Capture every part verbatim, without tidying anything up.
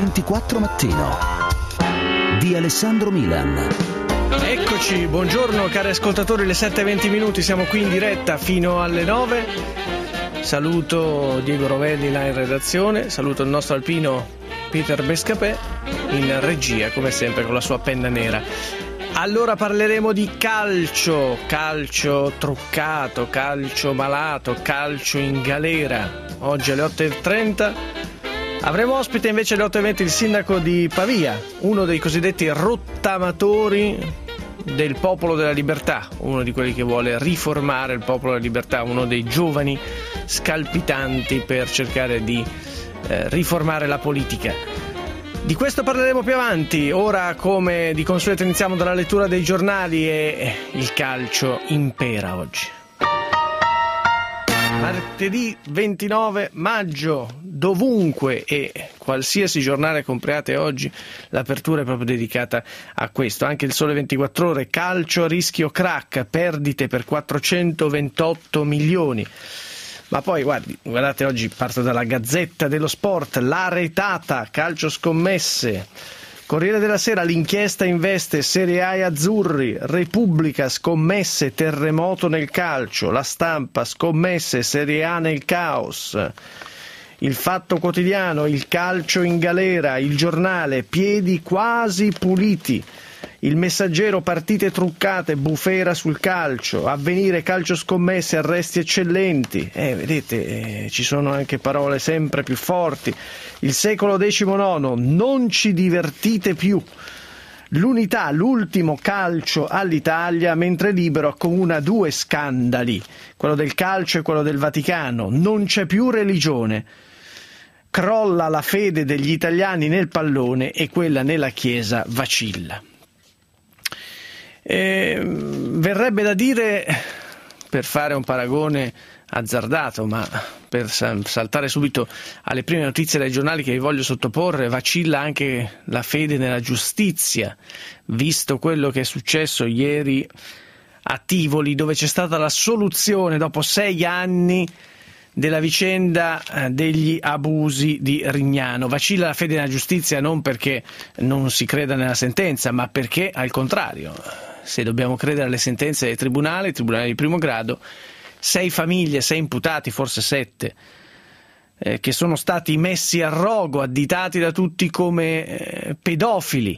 ventiquattro Mattino di Alessandro Milan. Eccoci, buongiorno cari ascoltatori, le sette e venti minuti, siamo qui in diretta fino alle nove. Saluto Diego Rovelli là in redazione, saluto il nostro alpino Peter Bescapè in regia, come sempre con la sua penna nera. Allora parleremo di calcio, calcio truccato, calcio malato, calcio in galera. Oggi alle otto e trenta avremo ospite invece alle otto e venti il sindaco di Pavia, uno dei cosiddetti rottamatori del Popolo della Libertà, uno di quelli che vuole riformare il Popolo della Libertà, uno dei giovani scalpitanti per cercare di eh, riformare la politica. Di questo parleremo più avanti. Ora, come di consueto, iniziamo dalla lettura dei giornali e il calcio impera oggi. Martedì ventinove maggio, dovunque e qualsiasi giornale compriate oggi, l'apertura è proprio dedicata a questo. Anche il Sole ventiquattro Ore, calcio a rischio crack, perdite per quattrocentoventotto milioni. Ma poi guardi, guardate, oggi parto dalla Gazzetta dello Sport, la retata, calcio scommesse. Corriere della Sera, l'inchiesta investe Serie A e azzurri. Repubblica, scommesse, terremoto nel calcio. La Stampa, scommesse, Serie A nel caos. Il Fatto Quotidiano, il calcio in galera. Il Giornale, piedi quasi puliti. Il Messaggero, partite truccate, bufera sul calcio. Avvenire, calcio scommesse, arresti eccellenti. Eh, vedete, eh, ci sono anche parole sempre più forti. Il Secolo diciannove, non ci divertite più. L'Unità, l'ultimo calcio all'Italia, mentre Libero accomuna due scandali, quello del calcio e quello del Vaticano. Non c'è più religione. Crolla la fede degli italiani nel pallone e quella nella Chiesa vacilla. E verrebbe da dire, per fare un paragone azzardato, ma per saltare subito alle prime notizie dai giornali che vi voglio sottoporre, vacilla anche la fede nella giustizia, visto quello che è successo ieri a Tivoli, dove c'è stata la soluzione dopo sei anni della vicenda degli abusi di Rignano. Vacilla la fede nella giustizia non perché non si creda nella sentenza, ma perché al contrario, se dobbiamo credere alle sentenze dei tribunali, tribunali di primo grado, sei famiglie, sei imputati, forse sette, eh, che sono stati messi a rogo, additati da tutti come eh, pedofili,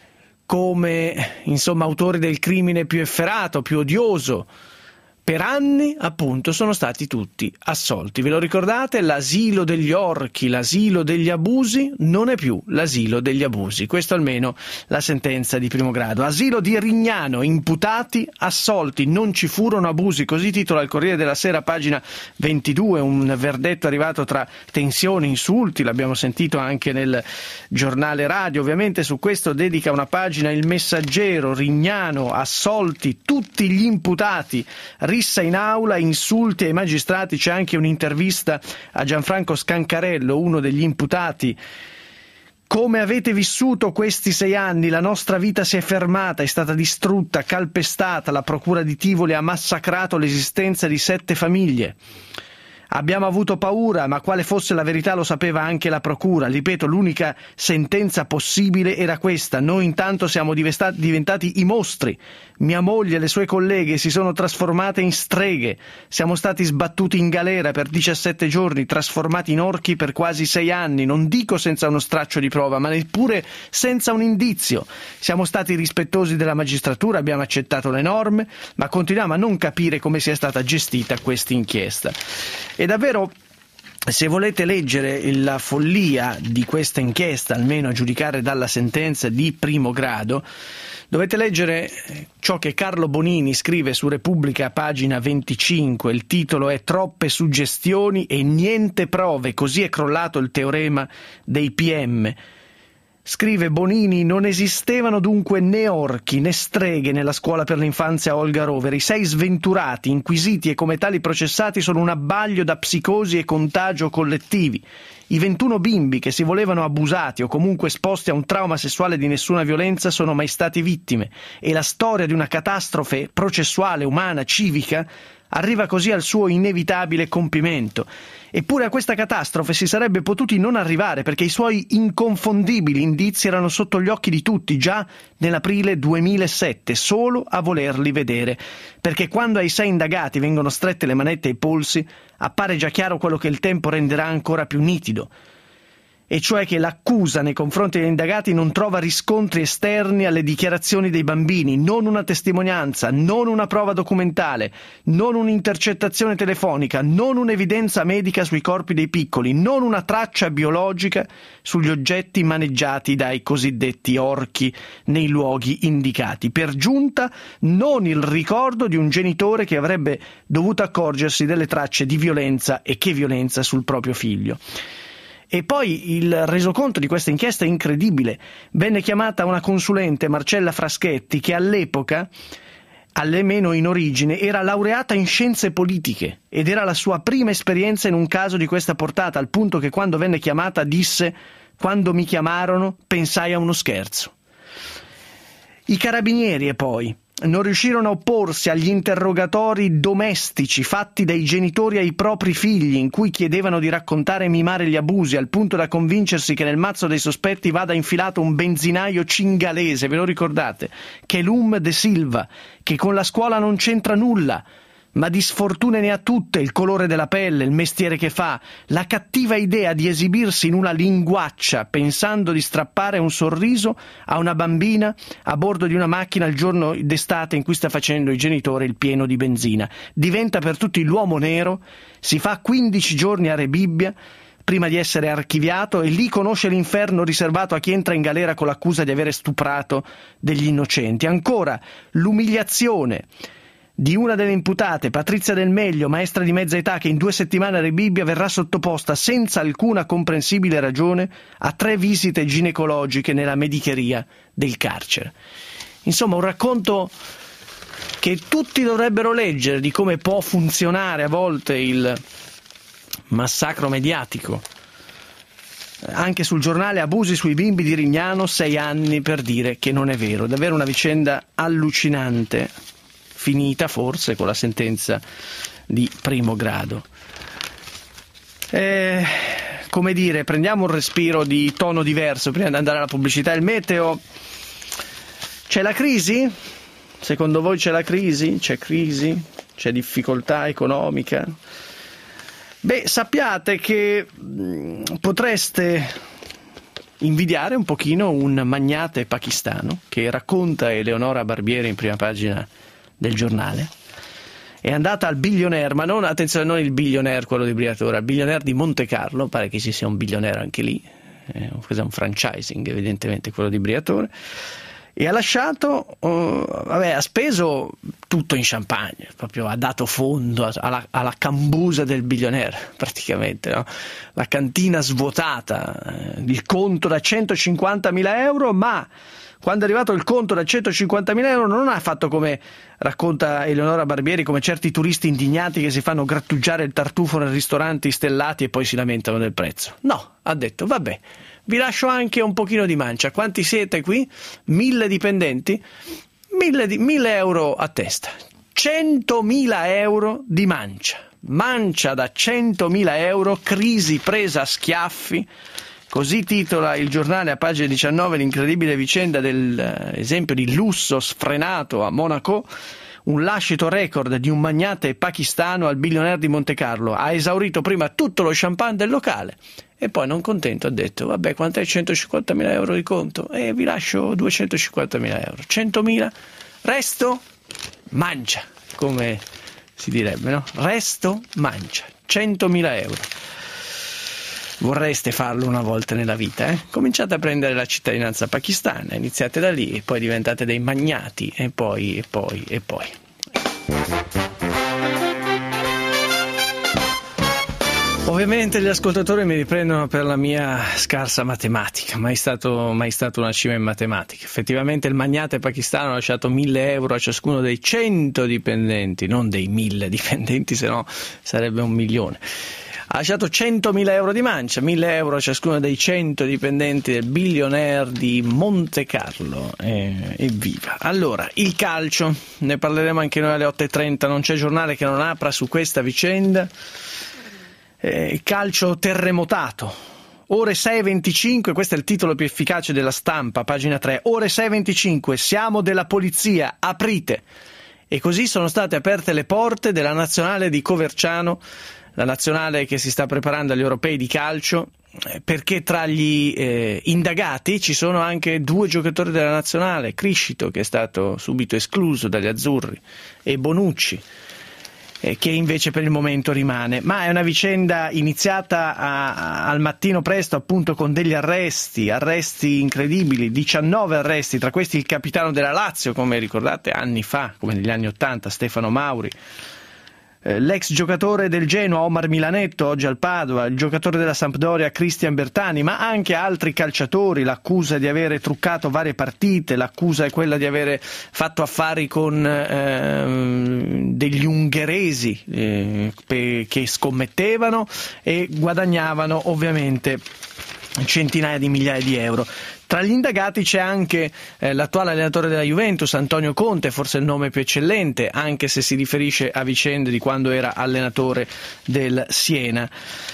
come insomma autori del crimine più efferato, più odioso. Per anni, appunto, sono stati tutti assolti. Ve lo ricordate? L'asilo degli orchi, l'asilo degli abusi non è più l'asilo degli abusi. Questo almeno la sentenza di primo grado. Asilo di Rignano, imputati assolti, non ci furono abusi. Così titola il Corriere della Sera, pagina ventidue, un verdetto arrivato tra tensioni, insulti, l'abbiamo sentito anche nel giornale radio. Ovviamente su questo dedica una pagina il Messaggero. Rignano, assolti tutti gli imputati. Rissa in aula, insulti ai magistrati. C'è anche un'intervista a Gianfranco Scancarello, uno degli imputati. Come avete vissuto questi sei anni? La nostra vita si è fermata, è stata distrutta, calpestata. La procura di Tivoli ha massacrato l'esistenza di sette famiglie. Abbiamo avuto paura, ma quale fosse la verità lo sapeva anche la procura. Ripeto, l'unica sentenza possibile era questa. Noi intanto siamo diventati i mostri. Mia moglie e le sue colleghe si sono trasformate in streghe. Siamo stati sbattuti in galera per diciassette giorni, trasformati in orchi per quasi sei anni. Non dico senza uno straccio di prova, ma neppure senza un indizio. Siamo stati rispettosi della magistratura, abbiamo accettato le norme, ma continuiamo a non capire come sia stata gestita questa inchiesta. E davvero, se volete leggere la follia di questa inchiesta, almeno a giudicare dalla sentenza di primo grado, dovete leggere ciò che Carlo Bonini scrive su Repubblica, pagina venticinque. Il titolo è Troppe suggestioni e niente prove, così è crollato il teorema dei P M. Scrive Bonini: non esistevano dunque né orchi né streghe nella scuola per l'infanzia Olga Rovere. I sei sventurati, inquisiti e come tali processati sono un abbaglio da psicosi e contagio collettivi. I ventuno bimbi che si volevano abusati o comunque esposti a un trauma sessuale di nessuna violenza sono mai stati vittime, e la storia di una catastrofe processuale, umana, civica arriva così al suo inevitabile compimento. Eppure a questa catastrofe si sarebbe potuti non arrivare, perché i suoi inconfondibili indizi erano sotto gli occhi di tutti già nell'aprile duemilasette, solo a volerli vedere, perché quando ai sei indagati vengono strette le manette ai polsi appare già chiaro quello che il tempo renderà ancora più nitido, e cioè che l'accusa nei confronti degli indagati non trova riscontri esterni alle dichiarazioni dei bambini, non una testimonianza, non una prova documentale, non un'intercettazione telefonica, non un'evidenza medica sui corpi dei piccoli, non una traccia biologica sugli oggetti maneggiati dai cosiddetti orchi nei luoghi indicati. Per giunta, non il ricordo di un genitore che avrebbe dovuto accorgersi delle tracce di violenza, e che violenza, sul proprio figlio. E poi il resoconto di questa inchiesta è incredibile. Venne chiamata una consulente, Marcella Fraschetti, che all'epoca, almeno in origine, era laureata in scienze politiche ed era la sua prima esperienza in un caso di questa portata, al punto che quando venne chiamata disse: «Quando mi chiamarono pensai a uno scherzo». I carabinieri, e poi, non riuscirono a opporsi agli interrogatori domestici fatti dai genitori ai propri figli, in cui chiedevano di raccontare e mimare gli abusi, al punto da convincersi che nel mazzo dei sospetti vada infilato un benzinaio cingalese, ve lo ricordate? Kelum De Silva, che con la scuola non c'entra nulla, ma di sfortune ne ha tutte: il colore della pelle, il mestiere che fa, la cattiva idea di esibirsi in una linguaccia pensando di strappare un sorriso a una bambina a bordo di una macchina il giorno d'estate in cui sta facendo i genitori il pieno di benzina. Diventa per tutti l'uomo nero, si fa quindici giorni a Rebibbia prima di essere archiviato, e lì conosce l'inferno riservato a chi entra in galera con l'accusa di avere stuprato degli innocenti. Ancora l'umiliazione di una delle imputate, Patrizia Del Meglio, maestra di mezza età, che in due settimane a Rebibbia verrà sottoposta senza alcuna comprensibile ragione a tre visite ginecologiche nella medicheria del carcere. Insomma, un racconto che tutti dovrebbero leggere, di come può funzionare a volte il massacro mediatico. Anche sul giornale: abusi sui bimbi di Rignano, sei anni per dire che non è vero. Davvero una vicenda allucinante, finita forse con la sentenza di primo grado. Eh, come dire, prendiamo un respiro di tono diverso prima di andare alla pubblicità. Il meteo. C'è la crisi? Secondo voi c'è la crisi? C'è crisi? C'è difficoltà economica? Beh, sappiate che mh, potreste invidiare un pochino un magnate pakistano che racconta Eleonora Barbieri in prima pagina del giornale. È andata al Billionaire, ma non, attenzione, non il Billionaire quello di Briatore, il Billionaire di Monte Carlo, pare che ci sia un Billionaire anche lì, è un franchising evidentemente quello di Briatore, e ha lasciato, uh, vabbè, ha speso tutto in champagne, proprio ha dato fondo alla, alla cambusa del Billionaire praticamente, no? La cantina svuotata, eh, il conto da centocinquantamila euro, ma quando è arrivato il conto da centocinquantamila euro non ha fatto come racconta Eleonora Barbieri, come certi turisti indignati che si fanno grattugiare il tartufo nei ristoranti stellati e poi si lamentano del prezzo. No, ha detto: vabbè, vi lascio anche un pochino di mancia. Quanti siete qui? Mille dipendenti? Mille, di, mille euro a testa. Centomila euro di mancia. Mancia da centomila euro, crisi presa a schiaffi. Così titola il giornale a pagina diciannove l'incredibile vicenda dell'esempio di lusso sfrenato a Monaco, un lascito record di un magnate pakistano al Billionaire di Monte Carlo. Ha esaurito prima tutto lo champagne del locale e poi, non contento, ha detto: vabbè, quant'è centocinquantamila euro di conto? E vi lascio duecentocinquantamila euro. centomila, resto mancia, come si direbbe, no? Resto mancia, centomila euro. Vorreste farlo una volta nella vita, eh? Cominciate a prendere la cittadinanza pakistana, iniziate da lì e poi diventate dei magnati, e poi, e poi, e poi. Ovviamente gli ascoltatori mi riprendono per la mia scarsa matematica, mai stato, mai stato una cima in matematica. Effettivamente il magnate pakistano ha lasciato mille euro a ciascuno dei cento dipendenti, non dei mille dipendenti, se no sarebbe un milione. ha lasciato centomila euro di mancia, mille euro a ciascuno dei cento dipendenti del Billionaire di Monte Carlo. E, evviva! Allora, il calcio, ne parleremo anche noi alle otto e trenta, non c'è giornale che non apra su questa vicenda. Eh, calcio terremotato. Ore sei e venticinque, questo è il titolo più efficace della Stampa, pagina tre. Ore sei e venticinque, siamo della polizia, aprite. E così sono state aperte le porte della nazionale di Coverciano, la nazionale che si sta preparando agli europei di calcio, perché tra gli eh, indagati ci sono anche due giocatori della nazionale, Criscito, che è stato subito escluso dagli azzurri, e Bonucci, eh, che invece per il momento rimane. Ma è una vicenda iniziata a, a, al mattino presto, appunto, con degli arresti, arresti incredibili, diciannove arresti, tra questi il capitano della Lazio, come ricordate anni fa, come negli anni ottanta, Stefano Mauri. L'ex giocatore del Genoa Omar Milanetto, oggi al Padova, il giocatore della Sampdoria Cristian Bertani, ma anche altri calciatori. L'accusa di avere truccato varie partite, l'accusa è quella di avere fatto affari con eh, degli ungheresi eh, pe- che scommettevano e guadagnavano ovviamente centinaia di migliaia di euro. Tra gli indagati c'è anche eh, l'attuale allenatore della Juventus, Antonio Conte, forse il nome più eccellente, anche se si riferisce a vicende di quando era allenatore del Siena.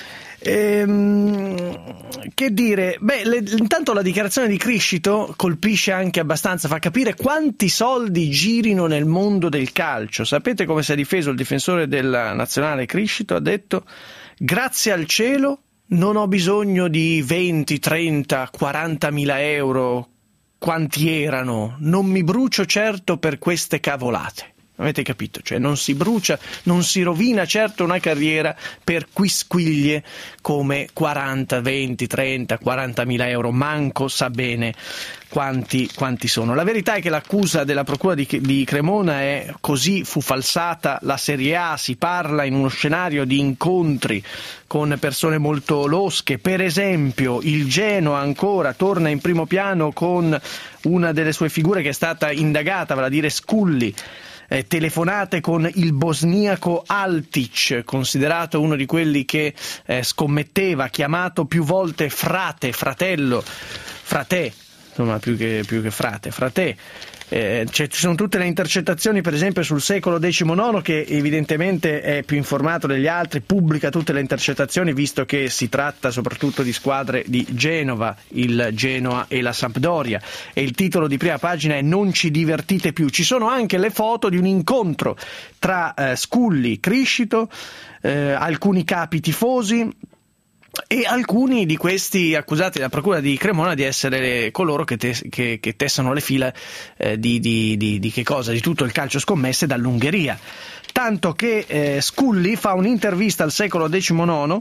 Ehm, che dire? Beh, le, intanto la dichiarazione di Criscito colpisce anche abbastanza, fa capire quanti soldi girino nel mondo del calcio. Sapete come si è difeso il difensore della nazionale Criscito? Ha detto: grazie al cielo non ho bisogno di venti, trenta, quaranta mila euro, quanti erano, non mi brucio certo per queste cavolate. Avete capito? Cioè non si brucia, non si rovina certo una carriera per quisquiglie come quaranta, venti, trenta, quaranta mila euro, manco sa bene quanti, quanti sono. La verità è che l'accusa della procura di, di Cremona è: così fu falsata la Serie A, si parla in uno scenario di incontri con persone molto losche, per esempio il Genoa ancora torna in primo piano con una delle sue figure che è stata indagata, vale a dire Sculli. Eh, telefonate con il bosniaco Altic, considerato uno di quelli che eh, scommetteva, chiamato più volte frate, fratello, frate, insomma più che, più che frate, frate. Eh, cioè, ci sono tutte le intercettazioni, per esempio sul Secolo diciannove, che evidentemente è più informato degli altri, pubblica tutte le intercettazioni, visto che si tratta soprattutto di squadre di Genova, il Genoa e la Sampdoria, e il titolo di prima pagina è: non ci divertite più. Ci sono anche le foto di un incontro tra eh, Sculli, Criscito, eh, alcuni capi tifosi e alcuni di questi accusati dalla procura di Cremona di essere coloro che, te, che, che tessano le fila eh, di, di, di, di che cosa? Di tutto il calcio scommesse dall'Ungheria. Tanto che eh, Sculli fa un'intervista al Secolo diciannove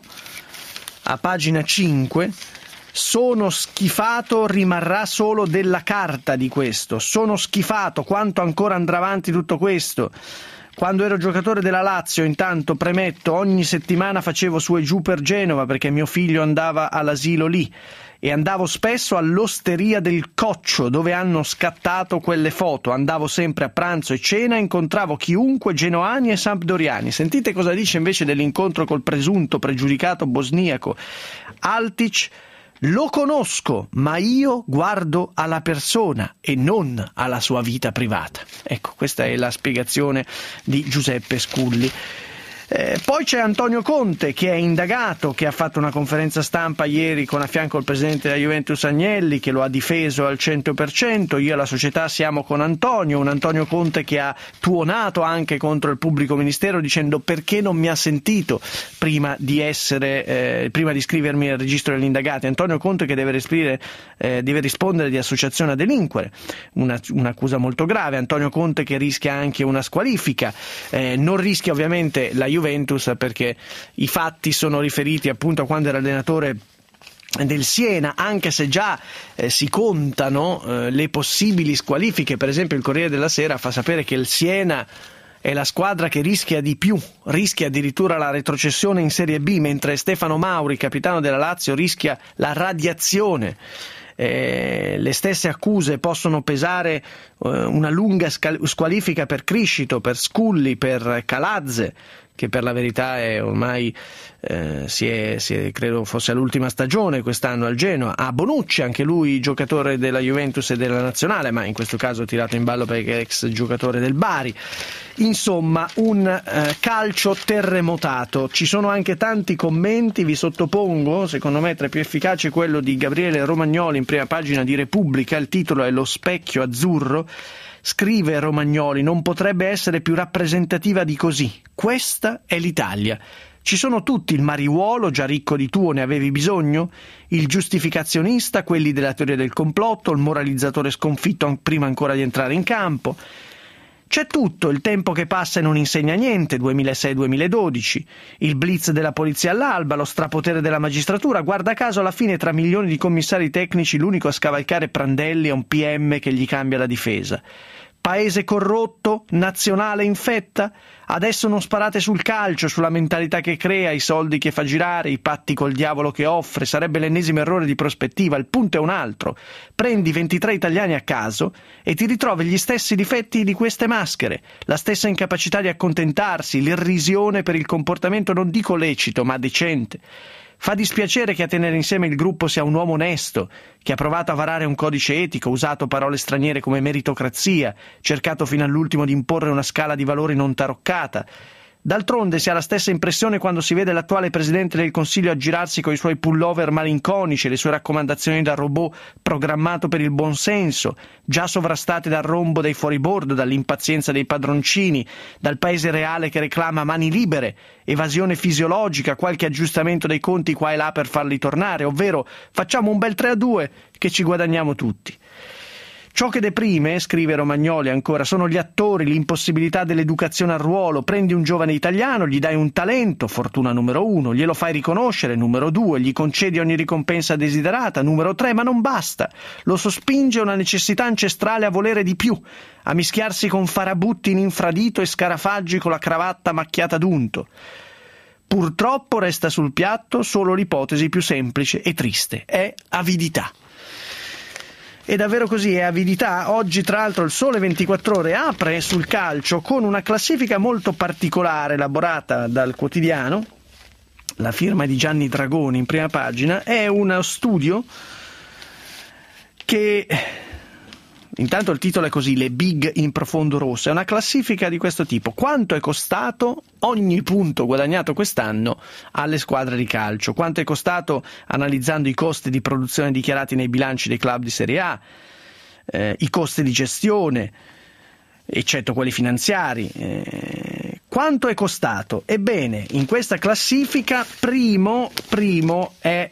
a pagina cinque. Sono schifato, rimarrà solo della carta di questo. Sono schifato, quanto ancora andrà avanti tutto questo. Quando ero giocatore della Lazio, intanto, premetto, ogni settimana facevo su e giù per Genova perché mio figlio andava all'asilo lì e andavo spesso all'Osteria del Coccio dove hanno scattato quelle foto. Andavo sempre a pranzo e cena, incontravo chiunque, genoani e sampdoriani. Sentite cosa dice invece dell'incontro col presunto pregiudicato bosniaco Altic. Lo conosco, ma io guardo alla persona e non alla sua vita privata. Ecco, questa è la spiegazione di Giuseppe Sculli. Eh, poi c'è Antonio Conte, che è indagato, che ha fatto una conferenza stampa ieri con a fianco il presidente della Juventus Agnelli, che lo ha difeso al cento per cento. Io e la società siamo con Antonio, un Antonio Conte che ha tuonato anche contro il pubblico ministero dicendo: perché non mi ha sentito prima di essere eh, prima di iscrivermi al registro degli indagati. Antonio Conte che deve, rispondere, eh, deve rispondere di associazione a delinquere, una, un'accusa molto grave. Antonio Conte che rischia anche una squalifica, eh, non rischia ovviamente la Juventus perché i fatti sono riferiti appunto a quando era allenatore del Siena, anche se già eh, si contano eh, le possibili squalifiche. Per esempio il Corriere della Sera fa sapere che il Siena è la squadra che rischia di più, rischia addirittura la retrocessione in Serie B, mentre Stefano Mauri, capitano della Lazio, rischia la radiazione. Eh, le stesse accuse possono pesare eh, una lunga scal- squalifica per Criscito, per Sculli, per Calazze, che per la verità è ormai eh, si, è, si è, credo fosse all'ultima stagione quest'anno al Genoa, a Bonucci, anche lui giocatore della Juventus e della Nazionale, ma in questo caso tirato in ballo perché è ex giocatore del Bari. Insomma, un eh, calcio terremotato. Ci sono anche tanti commenti, vi sottopongo, secondo me tra i più efficaci quello di Gabriele Romagnoli in prima pagina di Repubblica, il titolo è Lo specchio azzurro. Scrive Romagnoli: non potrebbe essere più rappresentativa di così. Questa è l'Italia. Ci sono tutti, il mariuolo, già ricco di tuo, ne avevi bisogno? Il giustificazionista, quelli della teoria del complotto, il moralizzatore sconfitto prima ancora di entrare in campo. C'è tutto, il tempo che passa e non insegna niente, duemilasei duemiladodici, il blitz della polizia all'alba, lo strapotere della magistratura, guarda caso alla fine tra milioni di commissari tecnici l'unico a scavalcare Prandelli è un P M che gli cambia la difesa. Paese corrotto, nazionale infetta, adesso non sparate sul calcio, sulla mentalità che crea, i soldi che fa girare, i patti col diavolo che offre, sarebbe l'ennesimo errore di prospettiva, il punto è un altro. Prendi ventitré italiani a caso e ti ritrovi gli stessi difetti di queste maschere, la stessa incapacità di accontentarsi, l'irrisione per il comportamento non dico lecito ma decente. Fa dispiacere che a tenere insieme il gruppo sia un uomo onesto, che ha provato a varare un codice etico, usato parole straniere come meritocrazia, cercato fino all'ultimo di imporre una scala di valori non taroccata. D'altronde si ha la stessa impressione quando si vede l'attuale Presidente del Consiglio aggirarsi coi suoi pullover malinconici e le sue raccomandazioni da robot programmato per il buonsenso, già sovrastate dal rombo dei fuoribordo, dall'impazienza dei padroncini, dal paese reale che reclama mani libere, evasione fisiologica, qualche aggiustamento dei conti qua e là per farli tornare, ovvero facciamo un bel tre a due che ci guadagniamo tutti. Ciò che deprime, scrive Romagnoli ancora, sono gli attori, l'impossibilità dell'educazione al ruolo. Prendi un giovane italiano, gli dai un talento, fortuna numero uno, glielo fai riconoscere, numero due, gli concedi ogni ricompensa desiderata, numero tre, ma non basta. Lo sospinge una necessità ancestrale a volere di più, a mischiarsi con farabutti in infradito e scarafaggi con la cravatta macchiata d'unto. Purtroppo resta sul piatto solo l'ipotesi più semplice e triste, è avidità. E davvero così, è avidità. Oggi tra l'altro il Sole ventiquattro Ore apre sul calcio con una classifica molto particolare elaborata dal quotidiano, la firma di Gianni Dragoni in prima pagina. È uno studio che, intanto il titolo è così, le big in profondo rosso, è una classifica di questo tipo: quanto è costato ogni punto guadagnato quest'anno alle squadre di calcio, quanto è costato analizzando i costi di produzione dichiarati nei bilanci dei club di Serie A, eh, i costi di gestione, eccetto quelli finanziari, eh, quanto è costato. Ebbene, in questa classifica primo, primo è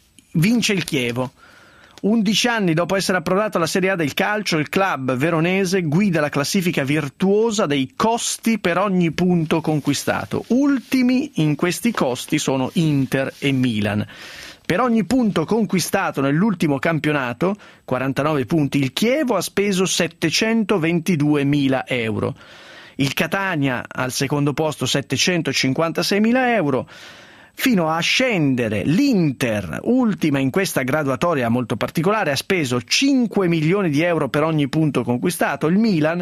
vince il Chievo. undici anni dopo essere approdato alla Serie A del calcio, il club veronese guida la classifica virtuosa dei costi per ogni punto conquistato. Ultimi in questi costi sono Inter e Milan. Per ogni punto conquistato nell'ultimo campionato, quarantanove punti, il Chievo ha speso settecentoventiduemila euro. Il Catania al secondo posto settecentocinquantaseimila euro. Fino a scendere l'Inter, ultima in questa graduatoria molto particolare, ha speso cinque milioni di euro per ogni punto conquistato. Il Milan,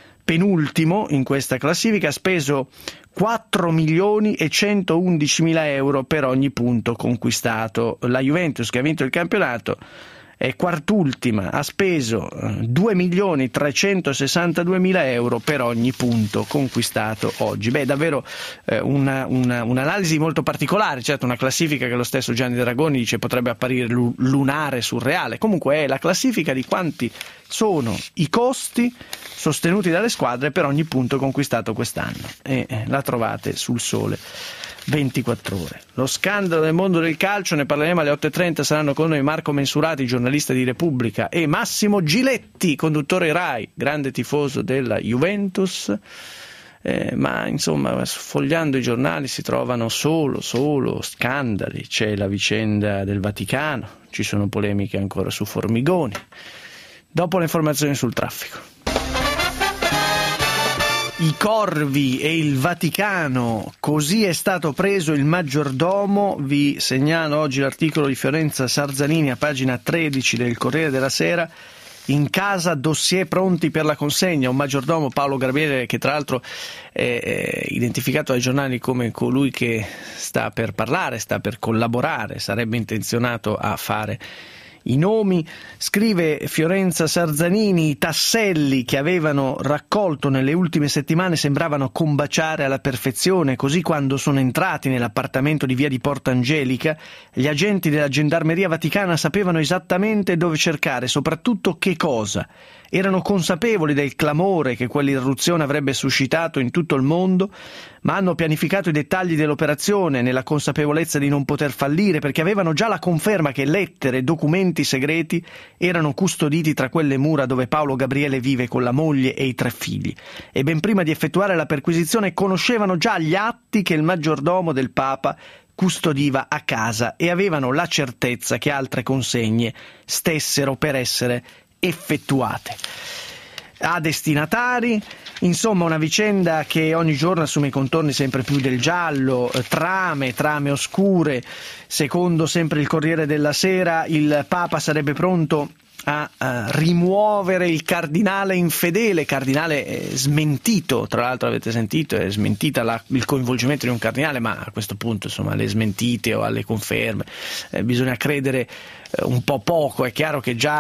penultimo in questa classifica, ha speso quattro milioni e centoundicimila euro per ogni punto conquistato. La Juventus, che ha vinto il campionato, è quart'ultima, ha speso due milioni trecentosessantaduemila euro per ogni punto conquistato oggi. Beh, davvero eh, una, una, un'analisi molto particolare, certo una classifica che lo stesso Gianni Dragoni dice potrebbe apparire lunare, surreale, comunque è la classifica di quanti sono i costi sostenuti dalle squadre per ogni punto conquistato quest'anno, e eh, la trovate sul Sole ventiquattro Ore. Lo scandalo del mondo del calcio, ne parleremo alle otto e trenta, saranno con noi Marco Mensurati, giornalista di Repubblica, e Massimo Giletti, conduttore Rai, grande tifoso della Juventus, eh, ma insomma sfogliando i giornali si trovano solo, solo scandali. C'è la vicenda del Vaticano, ci sono polemiche ancora su Formigoni. Dopo le informazioni sul traffico. I corvi e il Vaticano, così è stato preso il maggiordomo. Vi segnalo oggi l'articolo di Fiorenza Sarzanini a pagina tredici del Corriere della Sera. in casa dossier pronti per la consegna, un maggiordomo, Paolo Gabriele, che tra l'altro è, è identificato dai giornali come colui che sta per parlare, sta per collaborare, sarebbe intenzionato a fare i nomi. Scrive Fiorenza Sarzanini: i tasselli che avevano raccolto nelle ultime settimane sembravano combaciare alla perfezione, così quando sono entrati nell'appartamento di via di Porta Angelica gli agenti della Gendarmeria Vaticana sapevano esattamente dove cercare, soprattutto che cosa. Erano consapevoli del clamore che quell'irruzione avrebbe suscitato in tutto il mondo, ma hanno pianificato i dettagli dell'operazione nella consapevolezza di non poter fallire, perché avevano già la conferma che lettere e documenti segreti erano custoditi tra quelle mura dove Paolo Gabriele vive con la moglie e i tre figli. E ben prima di effettuare la perquisizione conoscevano già gli atti che il maggiordomo del Papa custodiva a casa e avevano la certezza che altre consegne stessero per essere effettuate a destinatari. Insomma, una vicenda che ogni giorno assume i contorni sempre più del giallo, trame, trame oscure. Secondo sempre il Corriere della Sera, il Papa sarebbe pronto a, a rimuovere il cardinale infedele, cardinale eh, smentito, tra l'altro avete sentito, è smentita la, il coinvolgimento di un cardinale, ma a questo punto insomma alle smentite o alle conferme eh, bisogna credere eh, un po' poco. È chiaro che già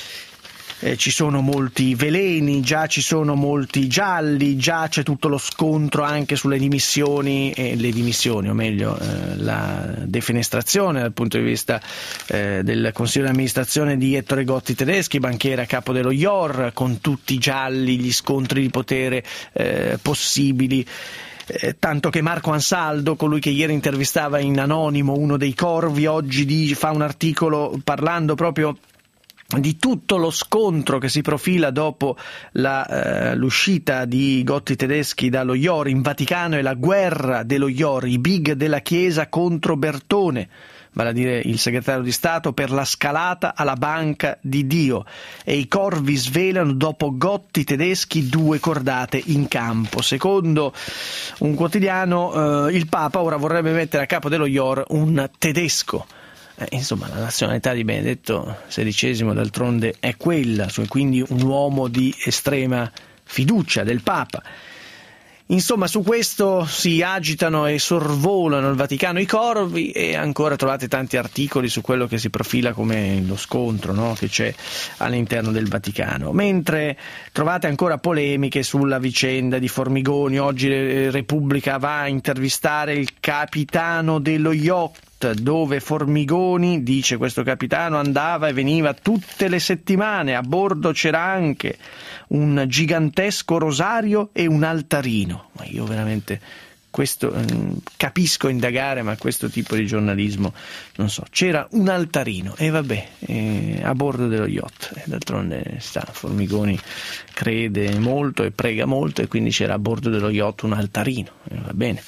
Eh, ci sono molti veleni, già ci sono molti gialli, già c'è tutto lo scontro anche sulle dimissioni, e le dimissioni, o meglio eh, la defenestrazione dal punto di vista eh, del consiglio di amministrazione di Ettore Gotti Tedeschi, banchiere a capo dello I O R, con tutti i gialli, gli scontri di potere eh, possibili. Eh, tanto che Marco Ansaldo, colui che ieri intervistava in anonimo uno dei corvi, oggi di, fa un articolo parlando proprio di tutto lo scontro che si profila dopo la, eh, l'uscita di Gotti Tedeschi dallo I O R in Vaticano e la guerra dello I O R, i big della Chiesa contro Bertone, vale a dire il segretario di Stato, per la scalata alla banca di Dio, e i corvi svelano dopo Gotti Tedeschi due cordate in campo. Secondo un quotidiano eh, il Papa ora vorrebbe mettere a capo dello I O R un tedesco. Eh, insomma, la nazionalità di Benedetto sedicesimo d'altronde è quella, cioè quindi un uomo di estrema fiducia del Papa. Insomma, su questo si agitano e sorvolano il Vaticano i corvi, e ancora trovate tanti articoli su quello che si profila come lo scontro, no, che c'è all'interno del Vaticano. Mentre trovate ancora polemiche sulla vicenda di Formigoni. Oggi Repubblica va a intervistare il capitano dello yacht, dove Formigoni, dice questo capitano, andava e veniva tutte le settimane. A bordo c'era anche un gigantesco rosario e un altarino. Ma io veramente questo eh, capisco indagare, ma questo tipo di giornalismo non so. C'era un altarino e vabbè, eh, a bordo dello yacht, e d'altronde sta, Formigoni crede molto e prega molto, e quindi c'era a bordo dello yacht un altarino, e va bene.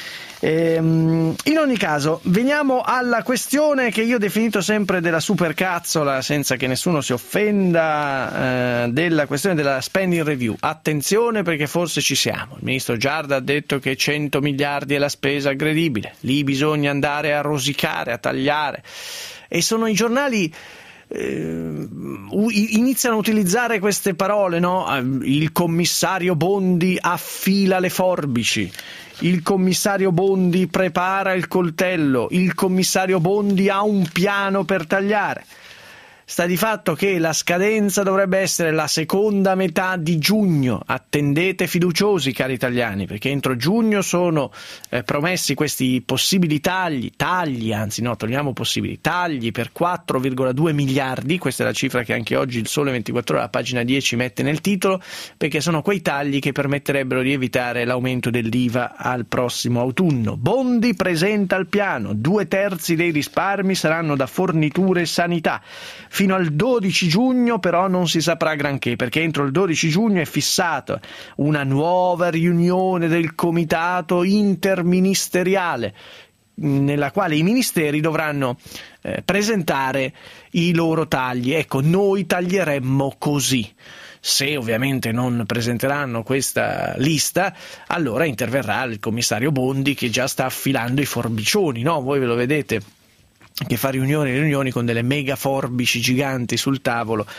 Ehm, in ogni caso, veniamo alla questione che io ho definito sempre della supercazzola, senza che nessuno si offenda, eh, della questione della spending review. Attenzione, perché forse ci siamo. Il ministro Giarda ha detto che cento miliardi è la spesa aggredibile, lì bisogna andare a rosicare, a tagliare, e sono i giornali eh, iniziano a utilizzare queste parole, no? Il commissario Bondi affila le forbici, il commissario Bondi prepara il coltello, il commissario Bondi ha un piano per tagliare. Sta di fatto che la scadenza dovrebbe essere la seconda metà di giugno. Attendete fiduciosi, cari italiani, perché entro giugno sono eh, promessi questi possibili tagli, tagli, anzi no, togliamo possibili, tagli per quattro virgola due miliardi, questa è la cifra che anche oggi il Sole ventiquattro Ore, a pagina dieci, mette nel titolo, perché sono quei tagli che permetterebbero di evitare l'aumento dell'I V A al prossimo autunno. Bondi presenta il piano, due terzi dei risparmi saranno da forniture e sanità. Fino al dodici giugno però non si saprà granché, perché entro il dodici giugno è fissata una nuova riunione del comitato interministeriale, nella quale i ministeri dovranno eh, presentare i loro tagli. Ecco, noi taglieremmo così. Se ovviamente non presenteranno questa lista, allora interverrà il commissario Bondi, che già sta affilando i forbicioni, no? Voi ve lo vedete che fa riunioni e riunioni con delle mega forbici giganti sul tavolo,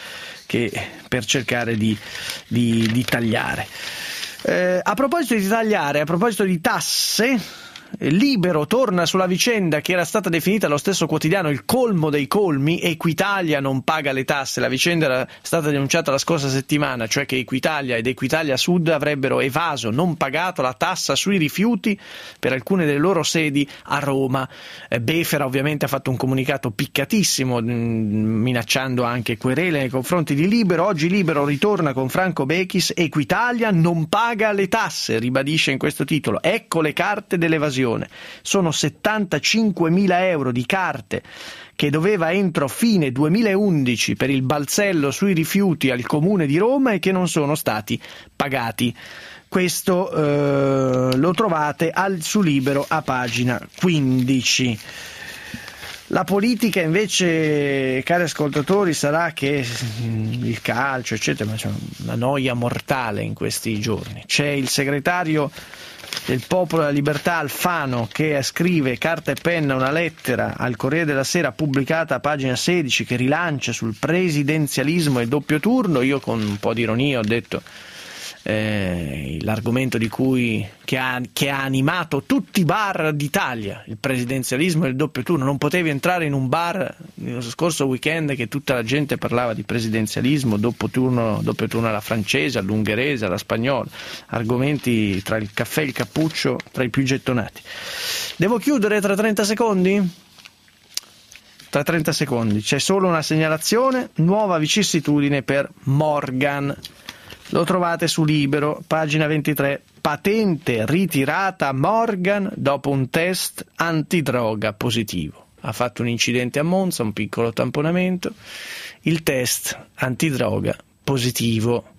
che per cercare di, di, di tagliare. Eh, a proposito di tagliare, a proposito di tasse, Libero torna sulla vicenda che era stata definita lo stesso quotidiano il colmo dei colmi. Equitalia non paga le tasse. La vicenda era stata denunciata la scorsa settimana, cioè che Equitalia ed Equitalia Sud avrebbero evaso, non pagato la tassa sui rifiuti per alcune delle loro sedi a Roma. eh, Befera ovviamente ha fatto un comunicato piccatissimo, mh, minacciando anche querele nei confronti di Libero. Oggi Libero ritorna con Franco Bechis: Equitalia non paga le tasse, ribadisce in questo titolo. Ecco le carte dell'evasione. Sono settantacinquemila euro di carte che doveva entro fine duemilaundici per il balzello sui rifiuti al Comune di Roma e che non sono stati pagati. Questo eh, lo trovate al, su Libero a pagina quindici. La politica invece, cari ascoltatori, sarà che il calcio eccetera, ma c'è una noia mortale in questi giorni. C'è il segretario del Popolo della Libertà Alfano che scrive carta e penna una lettera al Corriere della Sera pubblicata a pagina sedici che rilancia sul presidenzialismo e doppio turno. Io con un po' di ironia ho detto eh, l'argomento di cui che ha, che ha animato tutti i bar d'Italia, il presidenzialismo e il doppio turno. Non potevi entrare in un bar lo scorso weekend che tutta la gente parlava di presidenzialismo, doppio turno, doppio turno alla francese, all'ungherese, alla spagnola, argomenti tra il caffè e il cappuccio tra i più gettonati. Devo chiudere tra trenta secondi? Tra trenta secondi c'è solo una segnalazione: nuova vicissitudine per Morgan. Lo trovate su Libero, pagina ventitré. Patente ritirata Morgan dopo un test antidroga positivo. Ha fatto un incidente a Monza, un piccolo tamponamento. Il test antidroga positivo.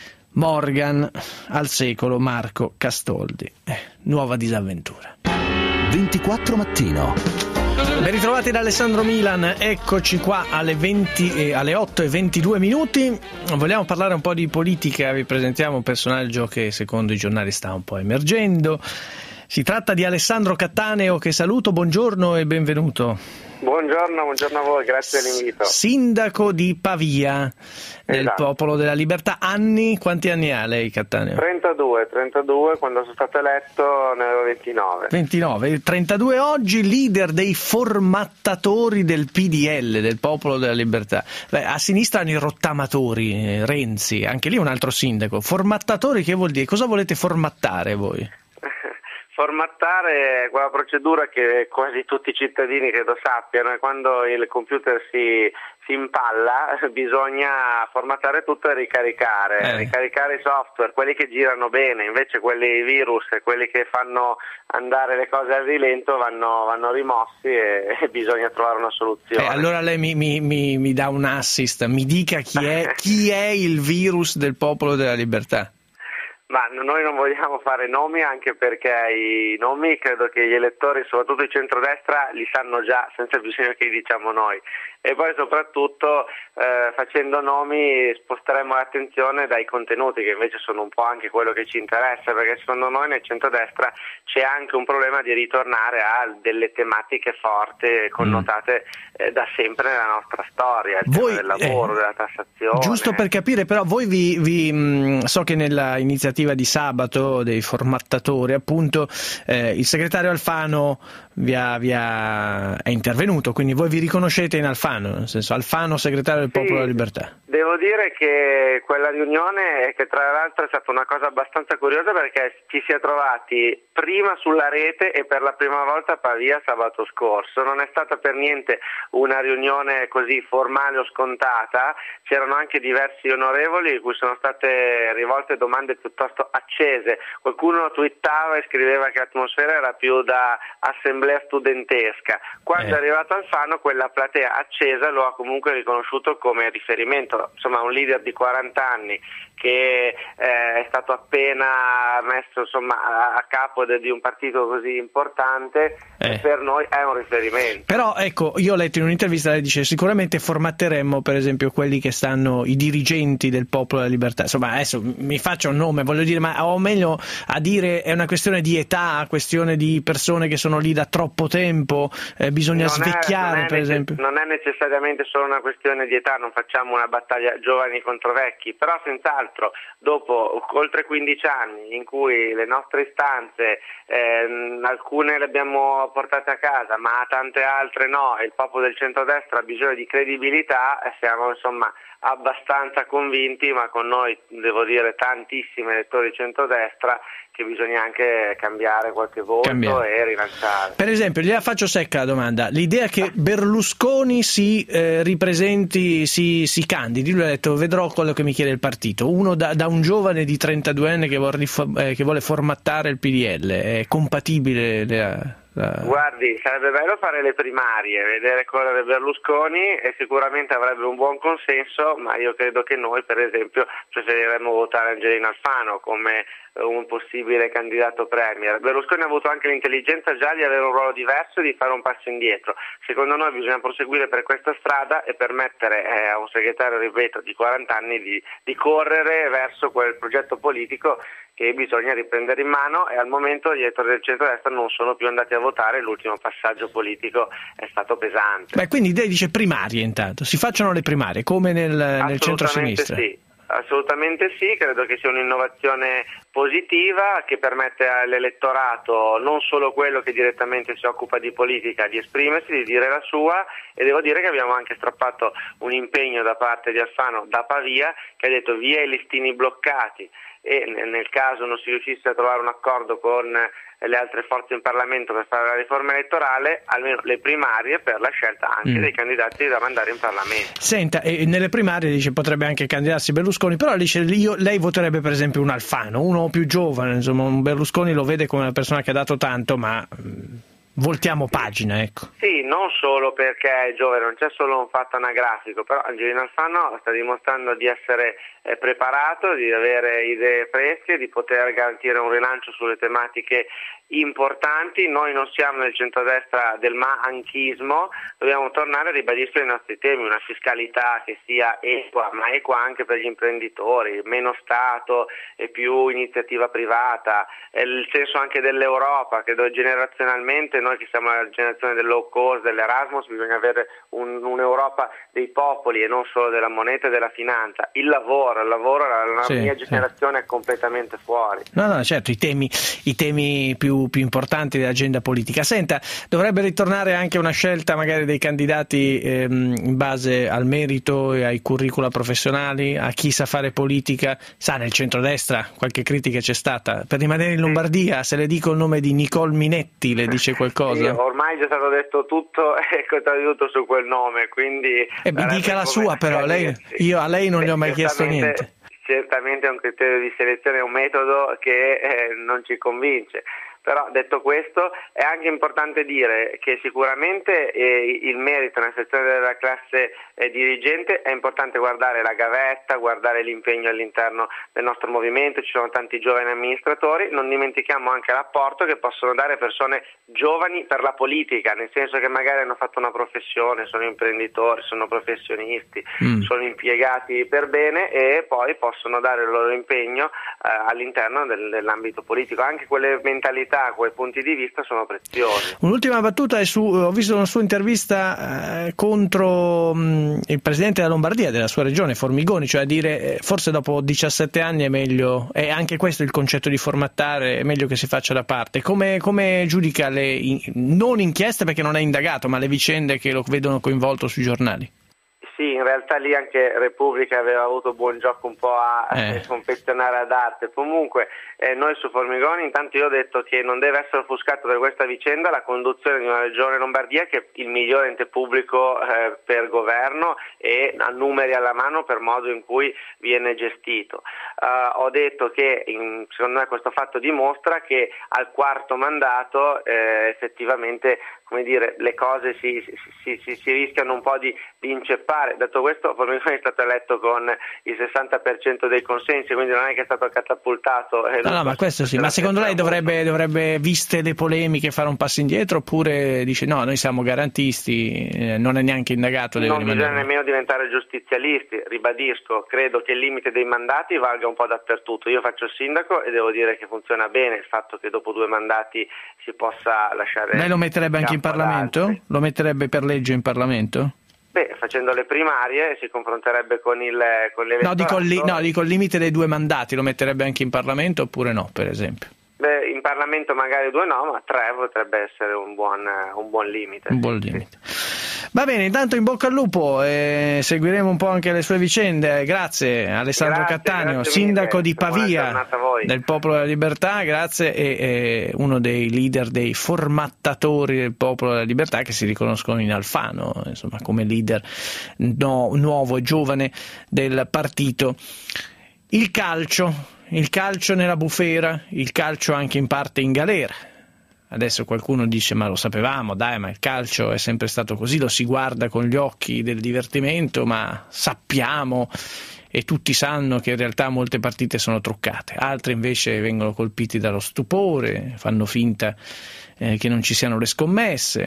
Morgan al secolo Marco Castoldi. Eh, nuova disavventura. ventiquattro Mattino. Ben ritrovati da Alessandro Milan, eccoci qua alle, venti, eh, alle otto e ventidue minuti. Vogliamo parlare un po' di politica, vi presentiamo un personaggio che secondo i giornali sta un po' emergendo. Si tratta di Alessandro Cattaneo, che saluto, buongiorno e benvenuto. Buongiorno, buongiorno a voi, grazie dell'invito. Sindaco di Pavia, del Esatto. Popolo della Libertà. Anni, quanti anni ha lei, Cattaneo? trentadue, trentadue, quando sono stato eletto ne avevo ventinove. ventinove, trentadue oggi, leader dei formattatori del P D L, del Popolo della Libertà. Beh, a sinistra hanno i rottamatori, eh, Renzi, anche lì un altro sindaco. Formattatori che vuol dire? Cosa volete formattare voi? Formattare è quella procedura che quasi tutti i cittadini credo sappiano, è quando il computer si, si impalla, bisogna formattare tutto e ricaricare, eh. ricaricare i software, quelli che girano bene, invece quelli virus e quelli che fanno andare le cose al rilento vanno, vanno rimossi e, e bisogna trovare una soluzione. Eh, allora lei mi, mi, mi, mi dà un assist, mi dica chi è, chi è il virus del Popolo della Libertà. Ma noi non vogliamo fare nomi, anche perché i nomi credo che gli elettori, soprattutto di centrodestra, li sanno già senza bisogno che li diciamo noi. E poi soprattutto eh, facendo nomi sposteremo l'attenzione dai contenuti, che invece sono un po' anche quello che ci interessa, perché secondo noi nel centrodestra c'è anche un problema di ritornare a delle tematiche forti connotate eh, da sempre nella nostra storia, il voi, tema del lavoro, eh, della tassazione. Giusto per capire, però voi vi, vi mh, so che nella iniziativa di sabato dei formattatori appunto eh, il segretario Alfano vi ha, vi ha, è intervenuto, quindi voi vi riconoscete in Alfano, nel senso Alfano segretario del Sì, Popolo della Libertà. Devo dire che quella riunione, che tra l'altro è stata una cosa abbastanza curiosa, perché ci si è trovati prima sulla rete e per la prima volta a Pavia sabato scorso. Non è stata per niente una riunione così formale o scontata, c'erano anche diversi onorevoli cui sono state rivolte domande piuttosto accese. Qualcuno twittava e scriveva che l'atmosfera era più da assemblea studentesca. Quando eh. è arrivato Alfano, quella platea accesa lo ha comunque riconosciuto come riferimento, insomma un leader di quaranta anni che eh, è stato appena messo insomma a capo de, di un partito così importante, eh. per noi è un riferimento. Però ecco, io ho letto in un'intervista, lei dice sicuramente formatteremmo per esempio quelli che stanno, i dirigenti del Popolo della Libertà, insomma adesso mi faccio un nome, voglio dire, ma o meglio a dire è una questione di età, questione di persone che sono lì da troppo tempo, eh, bisogna non svecchiare è, non per necess- esempio? Non è necessariamente solo una questione di età, non facciamo una battaglia giovani contro vecchi, però senz'altro dopo oltre quindici anni in cui le nostre istanze, eh, alcune le abbiamo portate a casa ma tante altre no, e il popolo del centrodestra ha bisogno di credibilità, e siamo insomma abbastanza convinti, ma con noi devo dire tantissimi elettori di centrodestra, che bisogna anche cambiare qualche voto cambiare. e rilanciare. Per esempio, gliela faccio secca la domanda, l'idea che Berlusconi si eh, ripresenti, si, si candidi, lui ha detto vedrò quello che mi chiede il partito, uno da, da un giovane di trentadue anni che vuole, eh, che vuole formattare il P D L, è compatibile la, la... Guardi, sarebbe bello fare le primarie, vedere correre Berlusconi e sicuramente avrebbe un buon consenso, ma io credo che noi per esempio preferiremmo votare Angelino Alfano come un possibile candidato premier. Berlusconi ha avuto anche l'intelligenza già di avere un ruolo diverso e di fare un passo indietro. Secondo noi bisogna proseguire per questa strada e permettere eh, a un segretario, ripeto, di quaranta anni di, di correre verso quel progetto politico che bisogna riprendere in mano, e al momento gli elettori del centrodestra non sono più andati a votare, l'ultimo passaggio politico è stato pesante. Beh, quindi lei dice primarie intanto, si facciano le primarie come nel, nel centro-sinistra? Sì. Assolutamente sì, credo che sia un'innovazione positiva che permette all'elettorato, non solo quello che direttamente si occupa di politica, di esprimersi, di dire la sua, e devo dire che abbiamo anche strappato un impegno da parte di Alfano da Pavia, che ha detto via i listini bloccati, e nel caso non si riuscisse a trovare un accordo con le altre forze in Parlamento per fare la riforma elettorale, almeno le primarie per la scelta anche mm. dei candidati da mandare in Parlamento. Senta, e nelle primarie dice potrebbe anche candidarsi Berlusconi, però dice io, lei voterebbe per esempio un Alfano, uno più giovane, insomma un Berlusconi lo vede come una persona che ha dato tanto, ma voltiamo pagina, ecco. Sì, non solo perché è giovane, non c'è solo un fatto anagrafico, però Angelino Alfano sta dimostrando di essere eh, preparato, di avere idee fresche, di poter garantire un rilancio sulle tematiche importanti. Noi non siamo nel centrodestra del ma-anchismo, dobbiamo tornare a ribadire i nostri temi, una fiscalità che sia equa, ma equa anche per gli imprenditori, meno Stato e più iniziativa privata, il senso anche dell'Europa, che generazionalmente noi che siamo la generazione del low cost, dell'Erasmus, bisogna avere un, un'Europa dei popoli e non solo della moneta e della finanza. Il lavoro, il lavoro la, la sì, mia generazione sì. è completamente fuori. No, no, certo, i temi, i temi più, più importanti dell'agenda politica. Senta, dovrebbe ritornare anche una scelta magari dei candidati ehm, in base al merito e ai curricula professionali, a chi sa fare politica. Sa, nel centrodestra qualche critica c'è stata. Per rimanere in Lombardia, se le dico il nome di Nicole Minetti, le dice qualcosa? Sì, ormai è stato detto tutto e contraddetto su quel nome, quindi e mi dica la sua, però lei, io a lei non Beh, gli ho mai chiesto niente. Certamente è un criterio di selezione, è un metodo che eh, non ci convince. Però detto questo è anche importante dire che sicuramente eh, il merito nella sezione della classe eh, dirigente è importante guardare la gavetta, guardare l'impegno all'interno del nostro movimento, ci sono tanti giovani amministratori, non dimentichiamo anche l'apporto che possono dare persone giovani per la politica, nel senso che magari hanno fatto una professione, sono imprenditori, sono professionisti, mm. sono impiegati per bene e poi possono dare il loro impegno eh, all'interno del, dell'ambito politico, anche quelle mentalità, quei punti di vista sono preziosi. Un'ultima battuta è su, ho visto una sua intervista eh, contro mh, il presidente della Lombardia, della sua regione, Formigoni, cioè a dire eh, forse dopo diciassette anni è meglio, e anche questo il concetto di formattare, è meglio che si faccia da parte. Come, come giudica le in, non inchieste perché non è indagato, ma le vicende che lo vedono coinvolto sui giornali? Sì, in realtà lì anche Repubblica aveva avuto buon gioco un po' a eh. confezionare ad arte. Comunque eh, noi su Formigoni, intanto io ho detto che non deve essere offuscato per questa vicenda la conduzione di una regione Lombardia che è il migliore ente pubblico eh, per governo e a numeri alla mano per modo in cui viene gestito. Uh, ho detto che in, secondo me questo fatto dimostra che al quarto mandato eh, effettivamente, come dire, le cose si, si, si, si rischiano un po' di, di inceppare fare. Detto questo, Formigoni è stato eletto con il sessanta per cento dei consensi, quindi non è che è stato catapultato. No, no, ma questo sì, ma secondo lei dovrebbe, dovrebbe, viste le polemiche, fare un passo indietro, oppure dice no, noi siamo garantisti, eh, non è neanche indagato? Deve non rimanere... bisogna nemmeno diventare giustizialisti, ribadisco, credo che il limite dei mandati valga un po' dappertutto. Io faccio il sindaco e devo dire che funziona bene il fatto che dopo due mandati si possa lasciare... Lei lo metterebbe anche in Parlamento? Lo metterebbe per legge in Parlamento? Beh, facendo le primarie si confronterebbe con il con l'elettorato. No, dico il, li, no, dico il limite dei due mandati, lo metterebbe anche in Parlamento oppure no, per esempio? Beh, in Parlamento magari due no, ma tre potrebbe essere un buon, un buon limite. Un buon limite. Sì. Va bene, intanto in bocca al lupo, e seguiremo un po' anche le sue vicende. Grazie Alessandro grazie, Cattaneo, grazie sindaco mille. di Pavia del Popolo della Libertà, grazie, e, e uno dei leader, dei formattatori del Popolo della Libertà, che si riconoscono in Alfano, insomma, come leader no, nuovo e giovane del partito. Il calcio, il calcio nella bufera, il calcio anche in parte in galera. Adesso qualcuno dice ma lo sapevamo, dai, ma il calcio è sempre stato così, lo si guarda con gli occhi del divertimento, ma sappiamo e tutti sanno che in realtà molte partite sono truccate, altre invece vengono colpiti dallo stupore, fanno finta eh, che non ci siano le scommesse,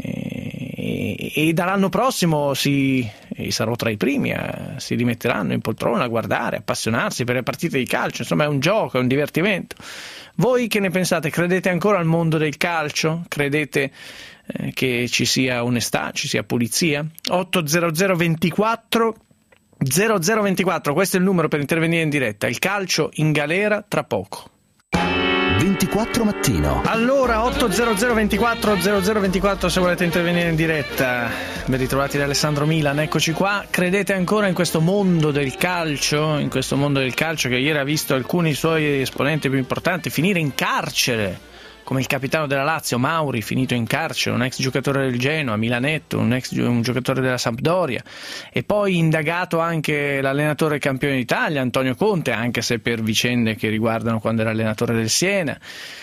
e, e dall'anno prossimo si, e sarò tra i primi, a, si rimetteranno in poltrona a guardare, appassionarsi per le partite di calcio, insomma è un gioco, è un divertimento. Voi che ne pensate? Credete ancora al mondo del calcio? Credete eh, che ci sia onestà, ci sia pulizia? otto zero zero ventiquattro zero zero ventiquattro, questo è il numero per intervenire in diretta. Il calcio in galera tra poco. ventiquattro mattino. Allora, otto zero zero ventiquattro zero zero ventiquattro se volete intervenire in diretta. Ben ritrovati da Alessandro Milan, eccoci qua. Credete ancora in questo mondo del calcio? In questo mondo del calcio che ieri ha visto alcuni suoi esponenti più importanti finire in carcere, come il capitano della Lazio, Mauri, finito in carcere, un ex giocatore del Genoa, Milanetto, un ex un giocatore della Sampdoria, e poi indagato anche l'allenatore campione d'Italia, Antonio Conte, anche se per vicende che riguardano quando era allenatore del Siena.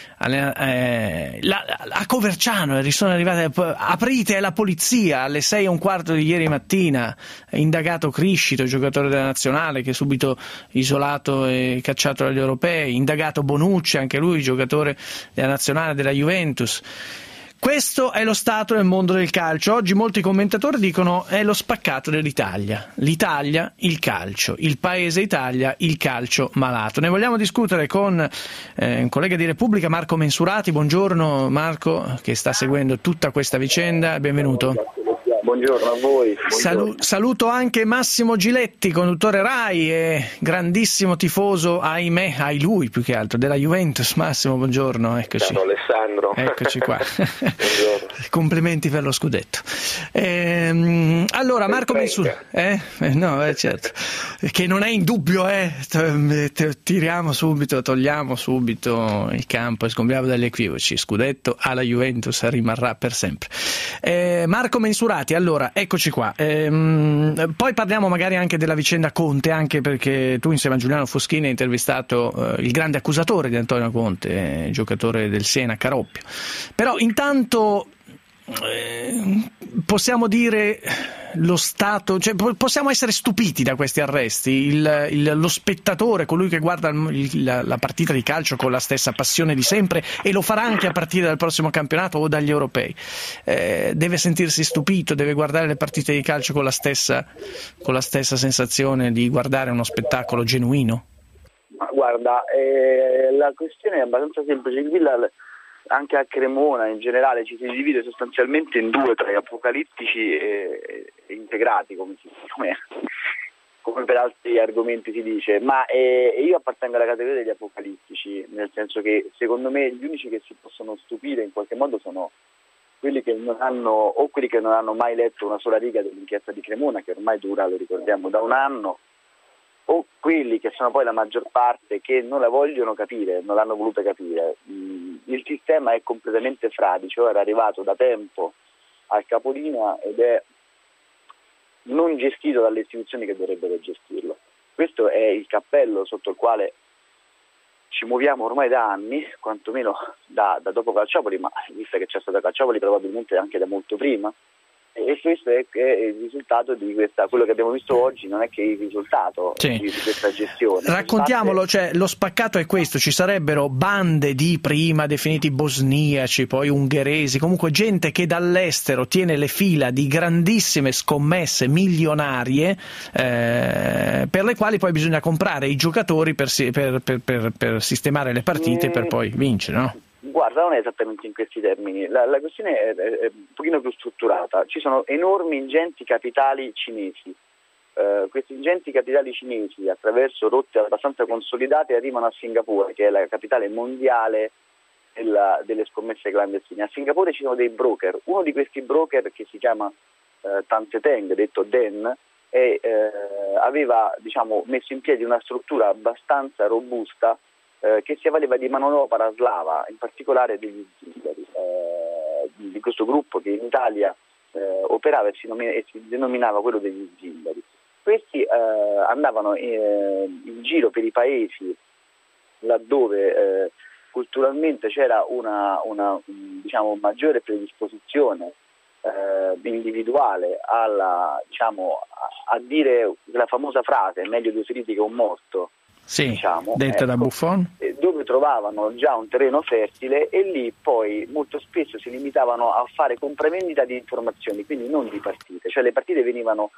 Eh, la, a Coverciano sono arrivate, aprite la polizia alle sei e un quarto di ieri mattina, indagato Criscito, giocatore della nazionale, che è subito isolato e cacciato dagli europei, indagato Bonucci, anche lui giocatore della nazionale della Juventus. Questo è lo stato del mondo del calcio. Oggi molti commentatori dicono è lo spaccato dell'Italia. L'Italia, il calcio. Il paese Italia, il calcio malato. Ne vogliamo discutere con eh, un collega di Repubblica, Marco Mensurati. Buongiorno Marco, che sta seguendo tutta questa vicenda. Benvenuto. Buongiorno a voi. Buongiorno. Salu- saluto anche Massimo Giletti, conduttore Rai e grandissimo tifoso, ahimè, ai lui più che altro, della Juventus. Massimo, buongiorno, eccoci. Ciao Alessandro. Eccoci qua. Complimenti per lo scudetto. Ehm, allora, Marco Mensurati, eh? eh? No, eh, certo, che non è in dubbio, eh? Tiriamo subito, togliamo subito il campo e sgombriamo dagli equivoci. Scudetto alla Juventus rimarrà per sempre. Eh, Marco Mensurati, allora, eccoci qua. Ehm, poi parliamo magari anche della vicenda Conte, anche perché tu insieme a Giuliano Foschini hai intervistato eh, il grande accusatore di Antonio Conte, eh, giocatore del Siena, Caroppio. Però intanto eh, possiamo dire lo stato, cioè possiamo essere stupiti da questi arresti, il, il, lo spettatore, colui che guarda il, la, la partita di calcio con la stessa passione di sempre, e lo farà anche a partire dal prossimo campionato o dagli europei, eh, deve sentirsi stupito, deve guardare le partite di calcio con la stessa, con la stessa sensazione di guardare uno spettacolo genuino? Ma guarda, eh, la questione è abbastanza semplice. Qui la, anche a Cremona in generale ci si divide sostanzialmente in due tra gli apocalittici e, e integrati, come, si, come, come per altri argomenti si dice, ma eh, io appartengo alla categoria degli apocalittici, nel senso che secondo me gli unici che si possono stupire in qualche modo sono quelli che non hanno, o quelli che non hanno mai letto una sola riga dell'inchiesta di Cremona, che ormai dura, lo ricordiamo, da un anno, o quelli che sono poi la maggior parte che non la vogliono capire, non l'hanno voluta capire. Il sistema è completamente fradicio, era arrivato da tempo al capolinea ed è non gestito dalle istituzioni che dovrebbero gestirlo. Questo è il cappello sotto il quale ci muoviamo ormai da anni, quantomeno da, da dopo Calciopoli, ma visto che c'è stata Calciopoli probabilmente anche da molto prima. E questo è, è il risultato di questa, quello che abbiamo visto oggi non è che il risultato sì. di, di questa gestione. Raccontiamolo, cioè lo spaccato è questo: ci sarebbero bande di prima definiti bosniaci, poi ungheresi, comunque gente che dall'estero tiene le fila di grandissime scommesse milionarie eh, per le quali poi bisogna comprare i giocatori per, per, per, per, per sistemare le partite mm. per poi vincere, no? Guarda, non è esattamente in questi termini, la, la questione è, è, è un pochino più strutturata. Ci sono enormi, ingenti capitali cinesi. Uh, questi ingenti capitali cinesi, attraverso rotte abbastanza consolidate, arrivano a Singapore, che è la capitale mondiale della, delle scommesse clandestine. A Singapore ci sono dei broker, uno di questi broker, che si chiama uh, Tanseteng, detto Den, e, uh, aveva diciamo, messo in piedi una struttura abbastanza robusta Eh, che si avvaleva di manodopera slava, in particolare degli zingari, eh, di questo gruppo che in Italia eh, operava e si, nomina, e si denominava quello degli zingari. Questi eh, andavano eh, in giro per i paesi laddove eh, culturalmente c'era una, una diciamo, maggiore predisposizione eh, individuale alla, diciamo, a, a dire la famosa frase meglio due feriti che un morto. Sì, diciamo, detta ecco, da Buffon, dove trovavano già un terreno fertile e lì poi molto spesso si limitavano a fare compravendita di informazioni, quindi non di partite, cioè le partite venivano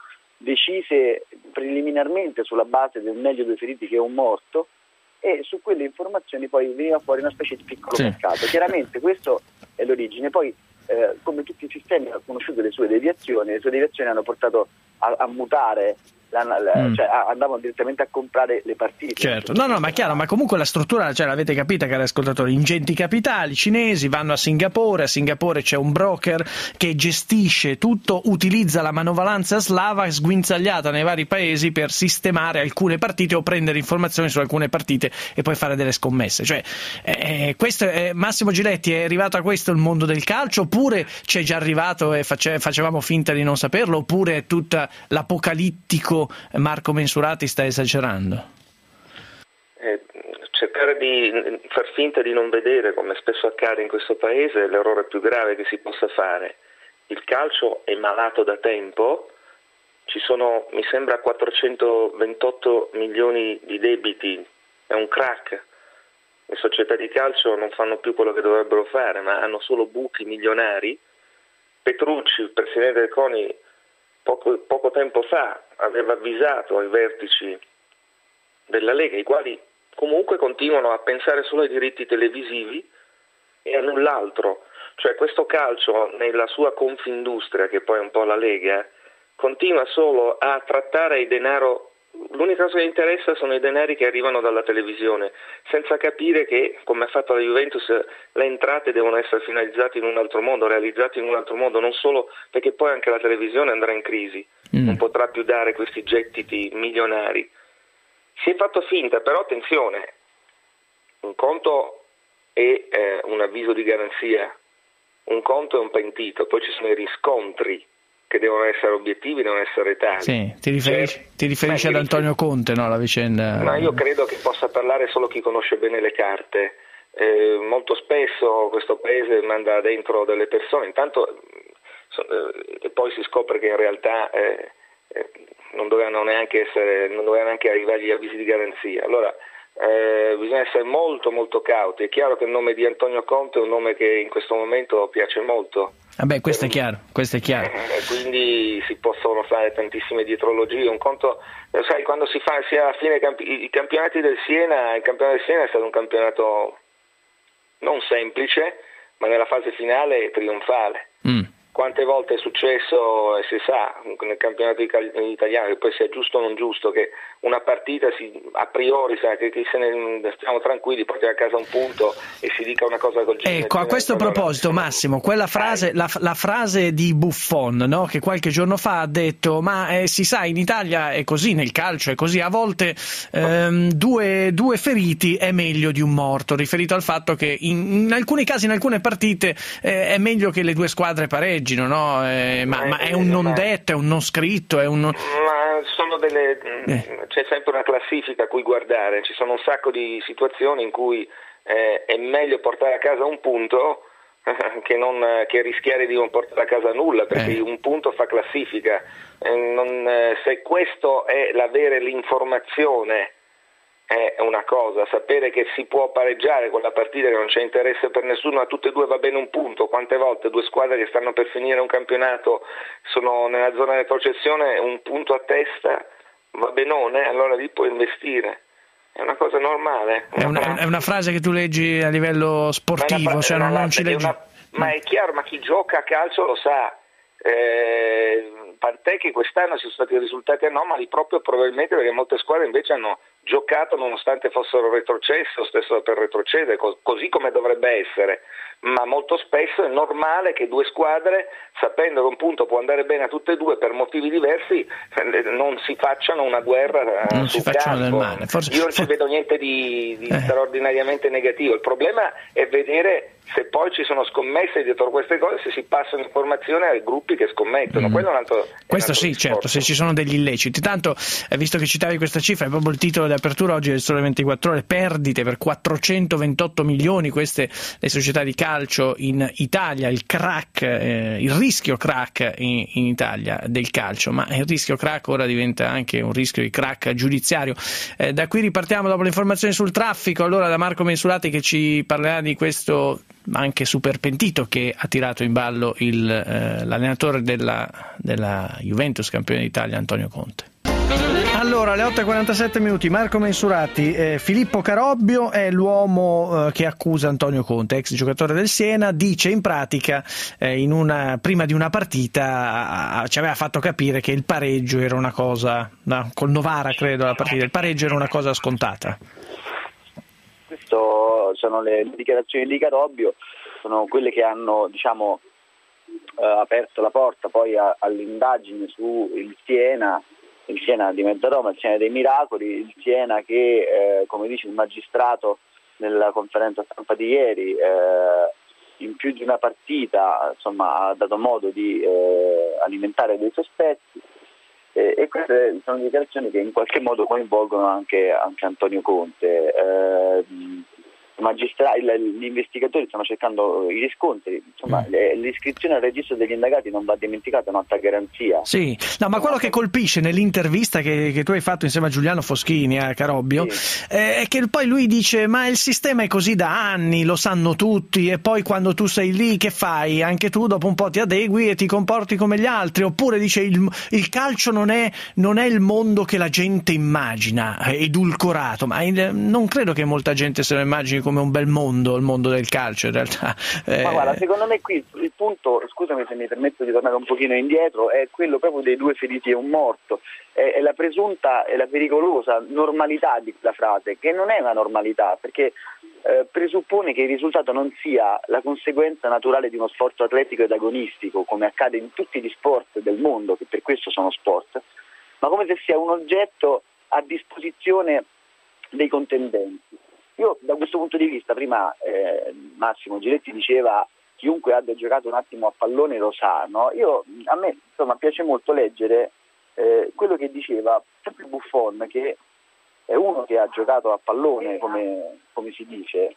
decise preliminarmente sulla base del meglio due feriti che un morto e su quelle informazioni poi veniva fuori una specie di piccolo sì. mercato. Chiaramente questo è l'origine, poi eh, come tutti i sistemi ha conosciuto le sue deviazioni, le sue deviazioni hanno portato a, a mutare. La, la, mm. cioè andavano direttamente a comprare le partite. Certo, no, no, ma è chiaro, ma comunque la struttura, cioè l'avete capita, cari ascoltatori, ingenti capitali cinesi vanno a Singapore, a Singapore c'è un broker che gestisce tutto, utilizza la manovalanza slava sguinzagliata nei vari paesi per sistemare alcune partite o prendere informazioni su alcune partite e poi fare delle scommesse. Cioè, eh, questo è, Massimo Giletti, è arrivato a questo il mondo del calcio, oppure c'è già arrivato e face, facevamo finta di non saperlo, oppure è tutta l'apocalittico Marco Mensurati sta esagerando? Eh, cercare di far finta di non vedere, come spesso accade in questo paese, è l'errore più grave che si possa fare. Il calcio è malato da tempo, ci sono, mi sembra, quattrocentoventotto milioni di debiti, è un crack. Le società di calcio non fanno più quello che dovrebbero fare, ma hanno solo buchi milionari. Petrucci, il presidente del CONI, Poco, poco tempo fa aveva avvisato ai vertici della Lega, i quali comunque continuano a pensare solo ai diritti televisivi e a null'altro. Cioè questo calcio, nella sua Confindustria, che poi è un po' la Lega, continua solo a trattare il denaro. L'unica cosa che interessa sono i denari che arrivano dalla televisione, senza capire che, come ha fatto la Juventus, le entrate devono essere finalizzate in un altro modo, realizzate in un altro modo, non solo perché poi anche la televisione andrà in crisi, mm. non potrà più dare questi gettiti milionari. Si è fatto finta, però attenzione, un conto è eh, un avviso di garanzia, un conto è un pentito, poi ci sono i riscontri che devono essere obiettivi, devono essere tali. Sì, ti riferisci, cioè, ti riferisci ad Antonio Conte, no, la vicenda? Ma io credo che possa parlare solo chi conosce bene le carte. Eh, molto spesso questo paese manda dentro delle persone, intanto eh, e poi si scopre che in realtà eh, eh, non dovevano neanche essere, non dovevano neanche arrivare gli avvisi di garanzia. Allora eh, bisogna essere molto molto cauti. È chiaro che il nome di Antonio Conte è un nome che in questo momento piace molto. Vabbè, questo è chiaro, questo è chiaro. Eh, quindi si possono fare tantissime dietrologie. Un conto, sai, quando si fa sia alla fine campi- i campionati del Siena, il campionato del Siena è stato un campionato non semplice, ma nella fase finale trionfale. Mm. Quante volte è successo, e si sa, nel campionato italiano, che poi sia giusto o non giusto, che una partita si, a priori sa, che, che se ne stiamo tranquilli, portiamo a casa un punto e si dica una cosa del genere. Ecco, a questo proposito, allora, Massimo, quella frase, la, la frase di Buffon, no, che qualche giorno fa ha detto, ma eh, si sa, in Italia è così, nel calcio è così, a volte ehm, due, due feriti è meglio di un morto, riferito al fatto che in, in alcuni casi, in alcune partite, eh, è meglio che le due squadre pareggino. No? Eh, ma, ma è un non detto, è un non scritto, è un... Ma sono delle... Eh. C'è sempre una classifica a cui guardare, ci sono un sacco di situazioni in cui eh, è meglio portare a casa un punto che, non, che rischiare di non portare a casa nulla, perché eh. un punto fa classifica. Eh, non, eh, se questo è l'avere l'informazione è una cosa, sapere che si può pareggiare quella partita, che non c'è interesse per nessuno, a tutte e due va bene un punto. Quante volte due squadre che stanno per finire un campionato sono nella zona di retrocessione, un punto a testa va benone, allora lì puoi investire. È una cosa normale. È una, è una frase che tu leggi a livello sportivo, ma, cioè non, non ci leggi. Una, ma è chiaro, ma chi gioca a calcio lo sa. Eh, tant'è che quest'anno ci sono stati risultati anomali proprio probabilmente perché molte squadre invece hanno giocato nonostante fossero retrocesse o stesso per retrocedere, co- così come dovrebbe essere, ma molto spesso è normale che due squadre, sapendo che un punto può andare bene a tutte e due per motivi diversi, non si facciano una guerra non sul si facciano campo. del male. Forse, Io non for... ci vedo niente di, di eh. straordinariamente negativo, il problema è vedere se poi ci sono scommesse dietro queste cose, se si passano informazioni ai gruppi che scommettono. Mm. Quello è un altro, Questo un altro sì, discorso. certo, se ci sono degli illeciti. Tanto, eh, visto che citavi questa cifra, è proprio il titolo di apertura oggi del Sole ventiquattro Ore, perdite per quattrocentoventotto milioni, queste le società di calcio in Italia, il crack, eh, il rischio crack in, in Italia del calcio, ma il rischio crack ora diventa anche un rischio di crack giudiziario. Eh, da qui ripartiamo dopo le informazioni sul traffico, allora da Marco Mensurati che ci parlerà di questo anche super pentito che ha tirato in ballo il, eh, l'allenatore della, della Juventus, campione d'Italia, Antonio Conte. Allora, alle otto e quarantasette minuti, Marco Mensurati, eh, Filippo Carobbio è l'uomo eh, che accusa Antonio Conte, ex giocatore del Siena, dice in pratica, eh, in una, prima di una partita, a, ci aveva fatto capire che il pareggio era una cosa, no, col Novara credo la partita, il pareggio era una cosa scontata. Questo sono le dichiarazioni di Carobbio, sono quelle che hanno, diciamo, eh, aperto la porta poi a, all'indagine su il Siena, il Siena di Mezzaroma, il Siena dei Miracoli, il Siena che, eh, come dice il magistrato nella conferenza stampa di ieri, eh, in più di una partita, insomma, ha dato modo di eh, alimentare dei sospetti. E, e queste sono dichiarazioni che in qualche modo coinvolgono anche, anche Antonio Conte. Eh, Magistra- gli investigatori stanno cercando i riscontri, insomma, mm. l'iscrizione al registro degli indagati non va dimenticata, è un'altra garanzia. Sì, no, ma quello che colpisce nell'intervista che, che tu hai fatto insieme a Giuliano Foschini a Carobbio, sì, eh, è che poi lui dice ma il sistema è così da anni, lo sanno tutti, e poi quando tu sei lì che fai? Anche tu dopo un po' ti adegui e ti comporti come gli altri, oppure dice il, il calcio non è, non è il mondo che la gente immagina, è edulcorato, ma il, non credo che molta gente se lo immagini come un bel mondo, il mondo del calcio in realtà. Eh... Ma guarda, secondo me qui il punto, scusami se mi permetto di tornare un pochino indietro, è quello proprio dei due feriti e un morto, è, è la presunta e la pericolosa normalità di quella frase, che non è una normalità, perché eh, presuppone che il risultato non sia la conseguenza naturale di uno sforzo atletico ed agonistico, come accade in tutti gli sport del mondo, che per questo sono sport, ma come se sia un oggetto a disposizione dei contendenti. Io da questo punto di vista, prima eh, Massimo Giletti diceva chiunque abbia giocato un attimo a pallone lo sa, no? Io, a me insomma piace molto leggere eh, quello che diceva sempre Buffon, che è uno che ha giocato a pallone come, come si dice,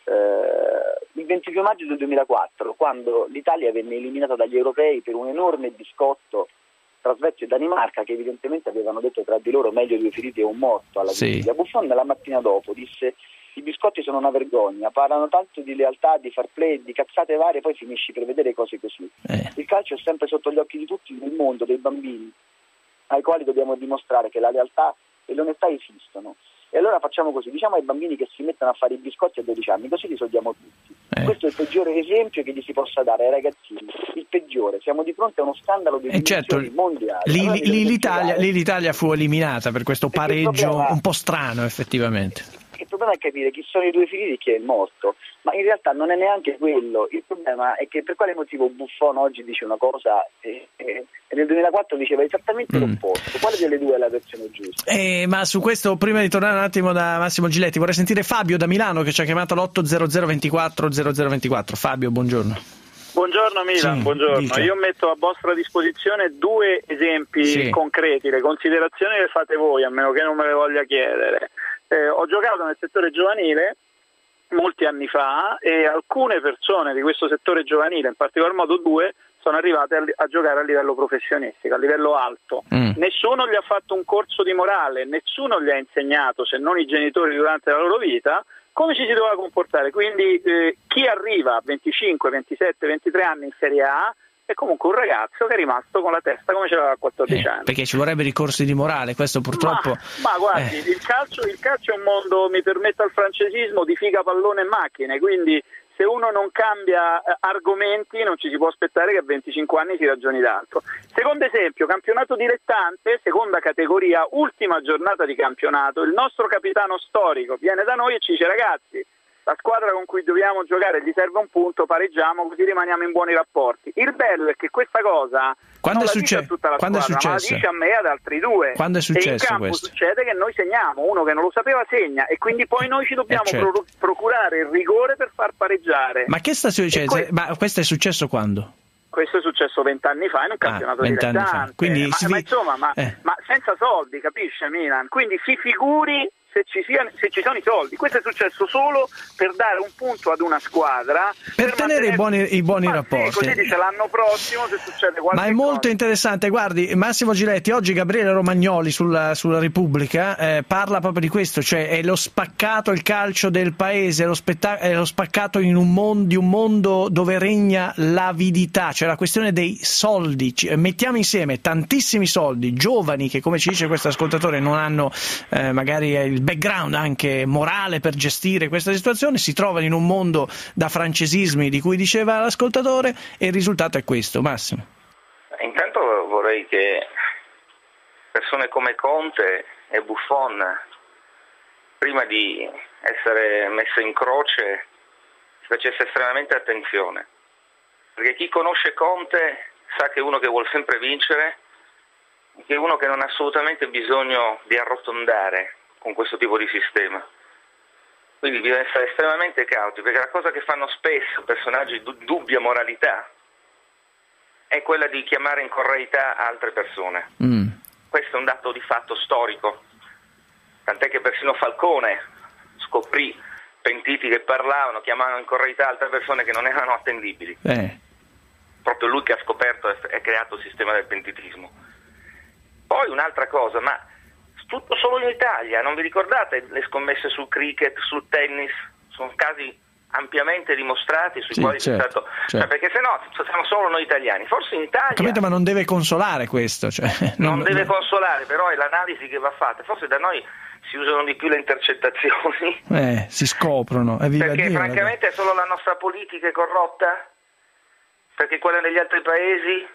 eh, il ventidue maggio del duemilaquattro, quando l'Italia venne eliminata dagli europei per un enorme biscotto tra Svezia e Danimarca, che evidentemente avevano detto tra di loro meglio due feriti e un morto alla sì. vigilia. Buffon la mattina dopo disse: i biscotti sono una vergogna, parlano tanto di lealtà, di fair play, di cazzate varie, poi finisci per vedere cose così. Eh. Il calcio è sempre sotto gli occhi di tutti nel mondo, dei bambini, ai quali dobbiamo dimostrare che la lealtà e l'onestà esistono. E allora facciamo così, diciamo ai bambini che si mettono a fare i biscotti a dodici anni, così li soldiamo tutti. Eh. Questo è il peggiore esempio che gli si possa dare ai ragazzini, il peggiore. Siamo di fronte a uno scandalo di eh dimensioni certo, mondiali. Lì, allora lì, l'Italia, lì l'Italia fu eliminata per questo Perché pareggio problema... un po' strano effettivamente. Il problema è capire chi sono i due feriti e chi è il morto, ma in realtà non è neanche quello. Il problema è che per quale motivo Buffon oggi dice una cosa e, e, e nel duemilaquattro diceva esattamente mm. l'opposto. Quale delle due è la versione giusta? Eh, ma su questo, prima di tornare un attimo da Massimo Giletti, vorrei sentire Fabio da Milano che ci ha chiamato all'otto zero zero ventiquattro zero zero ventiquattro. Fabio, buongiorno. Buongiorno Milan, sì, buongiorno. Dica. Io metto a vostra disposizione due esempi sì. concreti, le considerazioni le fate voi, a meno che non me le voglia chiedere. Eh, ho giocato nel settore giovanile molti anni fa, e alcune persone di questo settore giovanile, in particolar modo due, sono arrivate a, a giocare a livello professionistico, a livello alto. Mm. Nessuno gli ha fatto un corso di morale, nessuno gli ha insegnato, se non i genitori durante la loro vita, come ci si doveva comportare. Quindi eh, chi arriva a venticinque, ventisette, ventitré anni in Serie A è comunque un ragazzo che è rimasto con la testa come ce l'aveva a quattordici eh, anni. Perché ci vorrebbero i corsi di morale, questo purtroppo... Ma, ma guardi, eh. il, calcio, il calcio è un mondo, mi permetta il francesismo, di figa, pallone e macchine, quindi se uno non cambia eh, argomenti non ci si può aspettare che a venticinque anni si ragioni d'altro. Secondo esempio, campionato dilettante, seconda categoria, ultima giornata di campionato, il nostro capitano storico viene da noi e ci dice: ragazzi, la squadra con cui dobbiamo giocare gli serve un punto, pareggiamo così rimaniamo in buoni rapporti. Il bello è che questa cosa quando non è la dice a tutta la quando squadra, ma la dice a me e ad altri due. Quando è successo e in campo questo? Succede che noi segniamo, uno che non lo sapeva segna, e quindi poi noi ci dobbiamo eh, certo. pro- procurare il rigore per far pareggiare. Ma che sta succedendo? Que- ma questo è successo quando? Questo è successo vent'anni fa in un campionato ah, dilettante. Quindi ma, si... ma insomma, ma, eh. ma senza soldi, capisce Milan? Quindi si figuri se ci, sia, se ci sono i soldi. Questo è successo solo per dare un punto ad una squadra, per, per tenere i buoni, i buoni ma rapporti. Sì, così dice l'anno prossimo se succede qualcosa. Ma è molto cosa. interessante. Guardi, Massimo Giletti, oggi Gabriele Romagnoli sulla, sulla Repubblica eh, parla proprio di questo, cioè è lo spaccato, il calcio del paese, è lo, spetta- è lo spaccato in un mondo, di un mondo dove regna l'avidità, cioè la questione dei soldi. C- mettiamo insieme tantissimi soldi, giovani che, come ci dice questo ascoltatore, non hanno eh, magari il background anche morale per gestire questa situazione, si trovano in un mondo da francesismi di cui diceva l'ascoltatore, e il risultato è questo. Massimo. Intanto vorrei che persone come Conte e Buffon, prima di essere messe in croce, facesse estremamente attenzione, perché chi conosce Conte sa che è uno che vuole sempre vincere, che è uno che non ha assolutamente bisogno di arrotondare con questo tipo di sistema. Quindi bisogna essere estremamente cauti, perché la cosa che fanno spesso personaggi di dubbia moralità è quella di chiamare in correità altre persone. Mm. Questo è un dato di fatto storico, tant'è che persino Falcone scoprì pentiti che parlavano, chiamavano in correità altre persone che non erano attendibili. Eh. Proprio lui che ha scoperto e creato il sistema del pentitismo. Poi un'altra cosa, ma tutto solo in Italia, non vi ricordate le scommesse sul cricket, sul tennis? Sono casi ampiamente dimostrati sui sì, quali certo, c'è stato, certo. Cioè, perché se no siamo solo noi italiani, forse in Italia. Capito, ma non deve consolare questo, cioè, non, non deve non... consolare, però è l'analisi che va fatta. Forse da noi si usano di più le intercettazioni, eh, si scoprono, eh, perché Dio, francamente è solo la nostra politica è corrotta, perché quella degli altri paesi.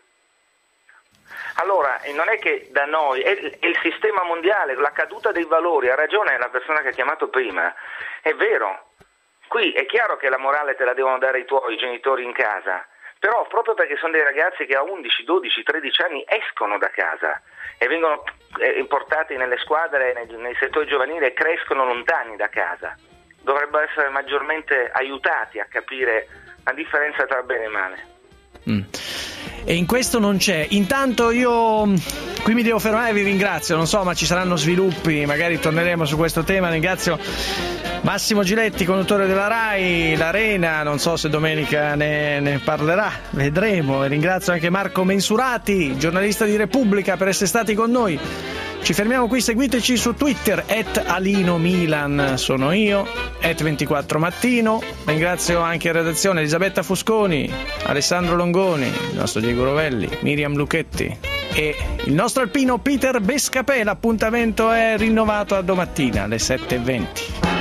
Allora, non è che da noi, è il sistema mondiale, la caduta dei valori, ha ragione la persona che ha chiamato prima, è vero, qui è chiaro che la morale te la devono dare i tuoi genitori in casa, però proprio perché sono dei ragazzi che a undici, dodici, tredici anni escono da casa e vengono portati nelle squadre, nei, nei settori giovanili e crescono lontani da casa, dovrebbero essere maggiormente aiutati a capire la differenza tra bene e male. Mm. E in questo non c'è. Intanto io qui mi devo fermare, vi ringrazio, non so, ma ci saranno sviluppi, magari torneremo su questo tema. Ringrazio Massimo Giletti, conduttore della Rai, l'Arena, non so se domenica ne, ne parlerà, vedremo. E ringrazio anche Marco Mensurati, giornalista di Repubblica, per essere stati con noi. Ci fermiamo qui, seguiteci su Twitter, at Alino Milan sono io, at ventiquattro Mattino. Ringrazio anche in redazione Elisabetta Fusconi, Alessandro Longoni, il nostro Diego Rovelli, Miriam Lucchetti e il nostro alpino Peter Bescapè. L'appuntamento è rinnovato a domattina alle sette e venti.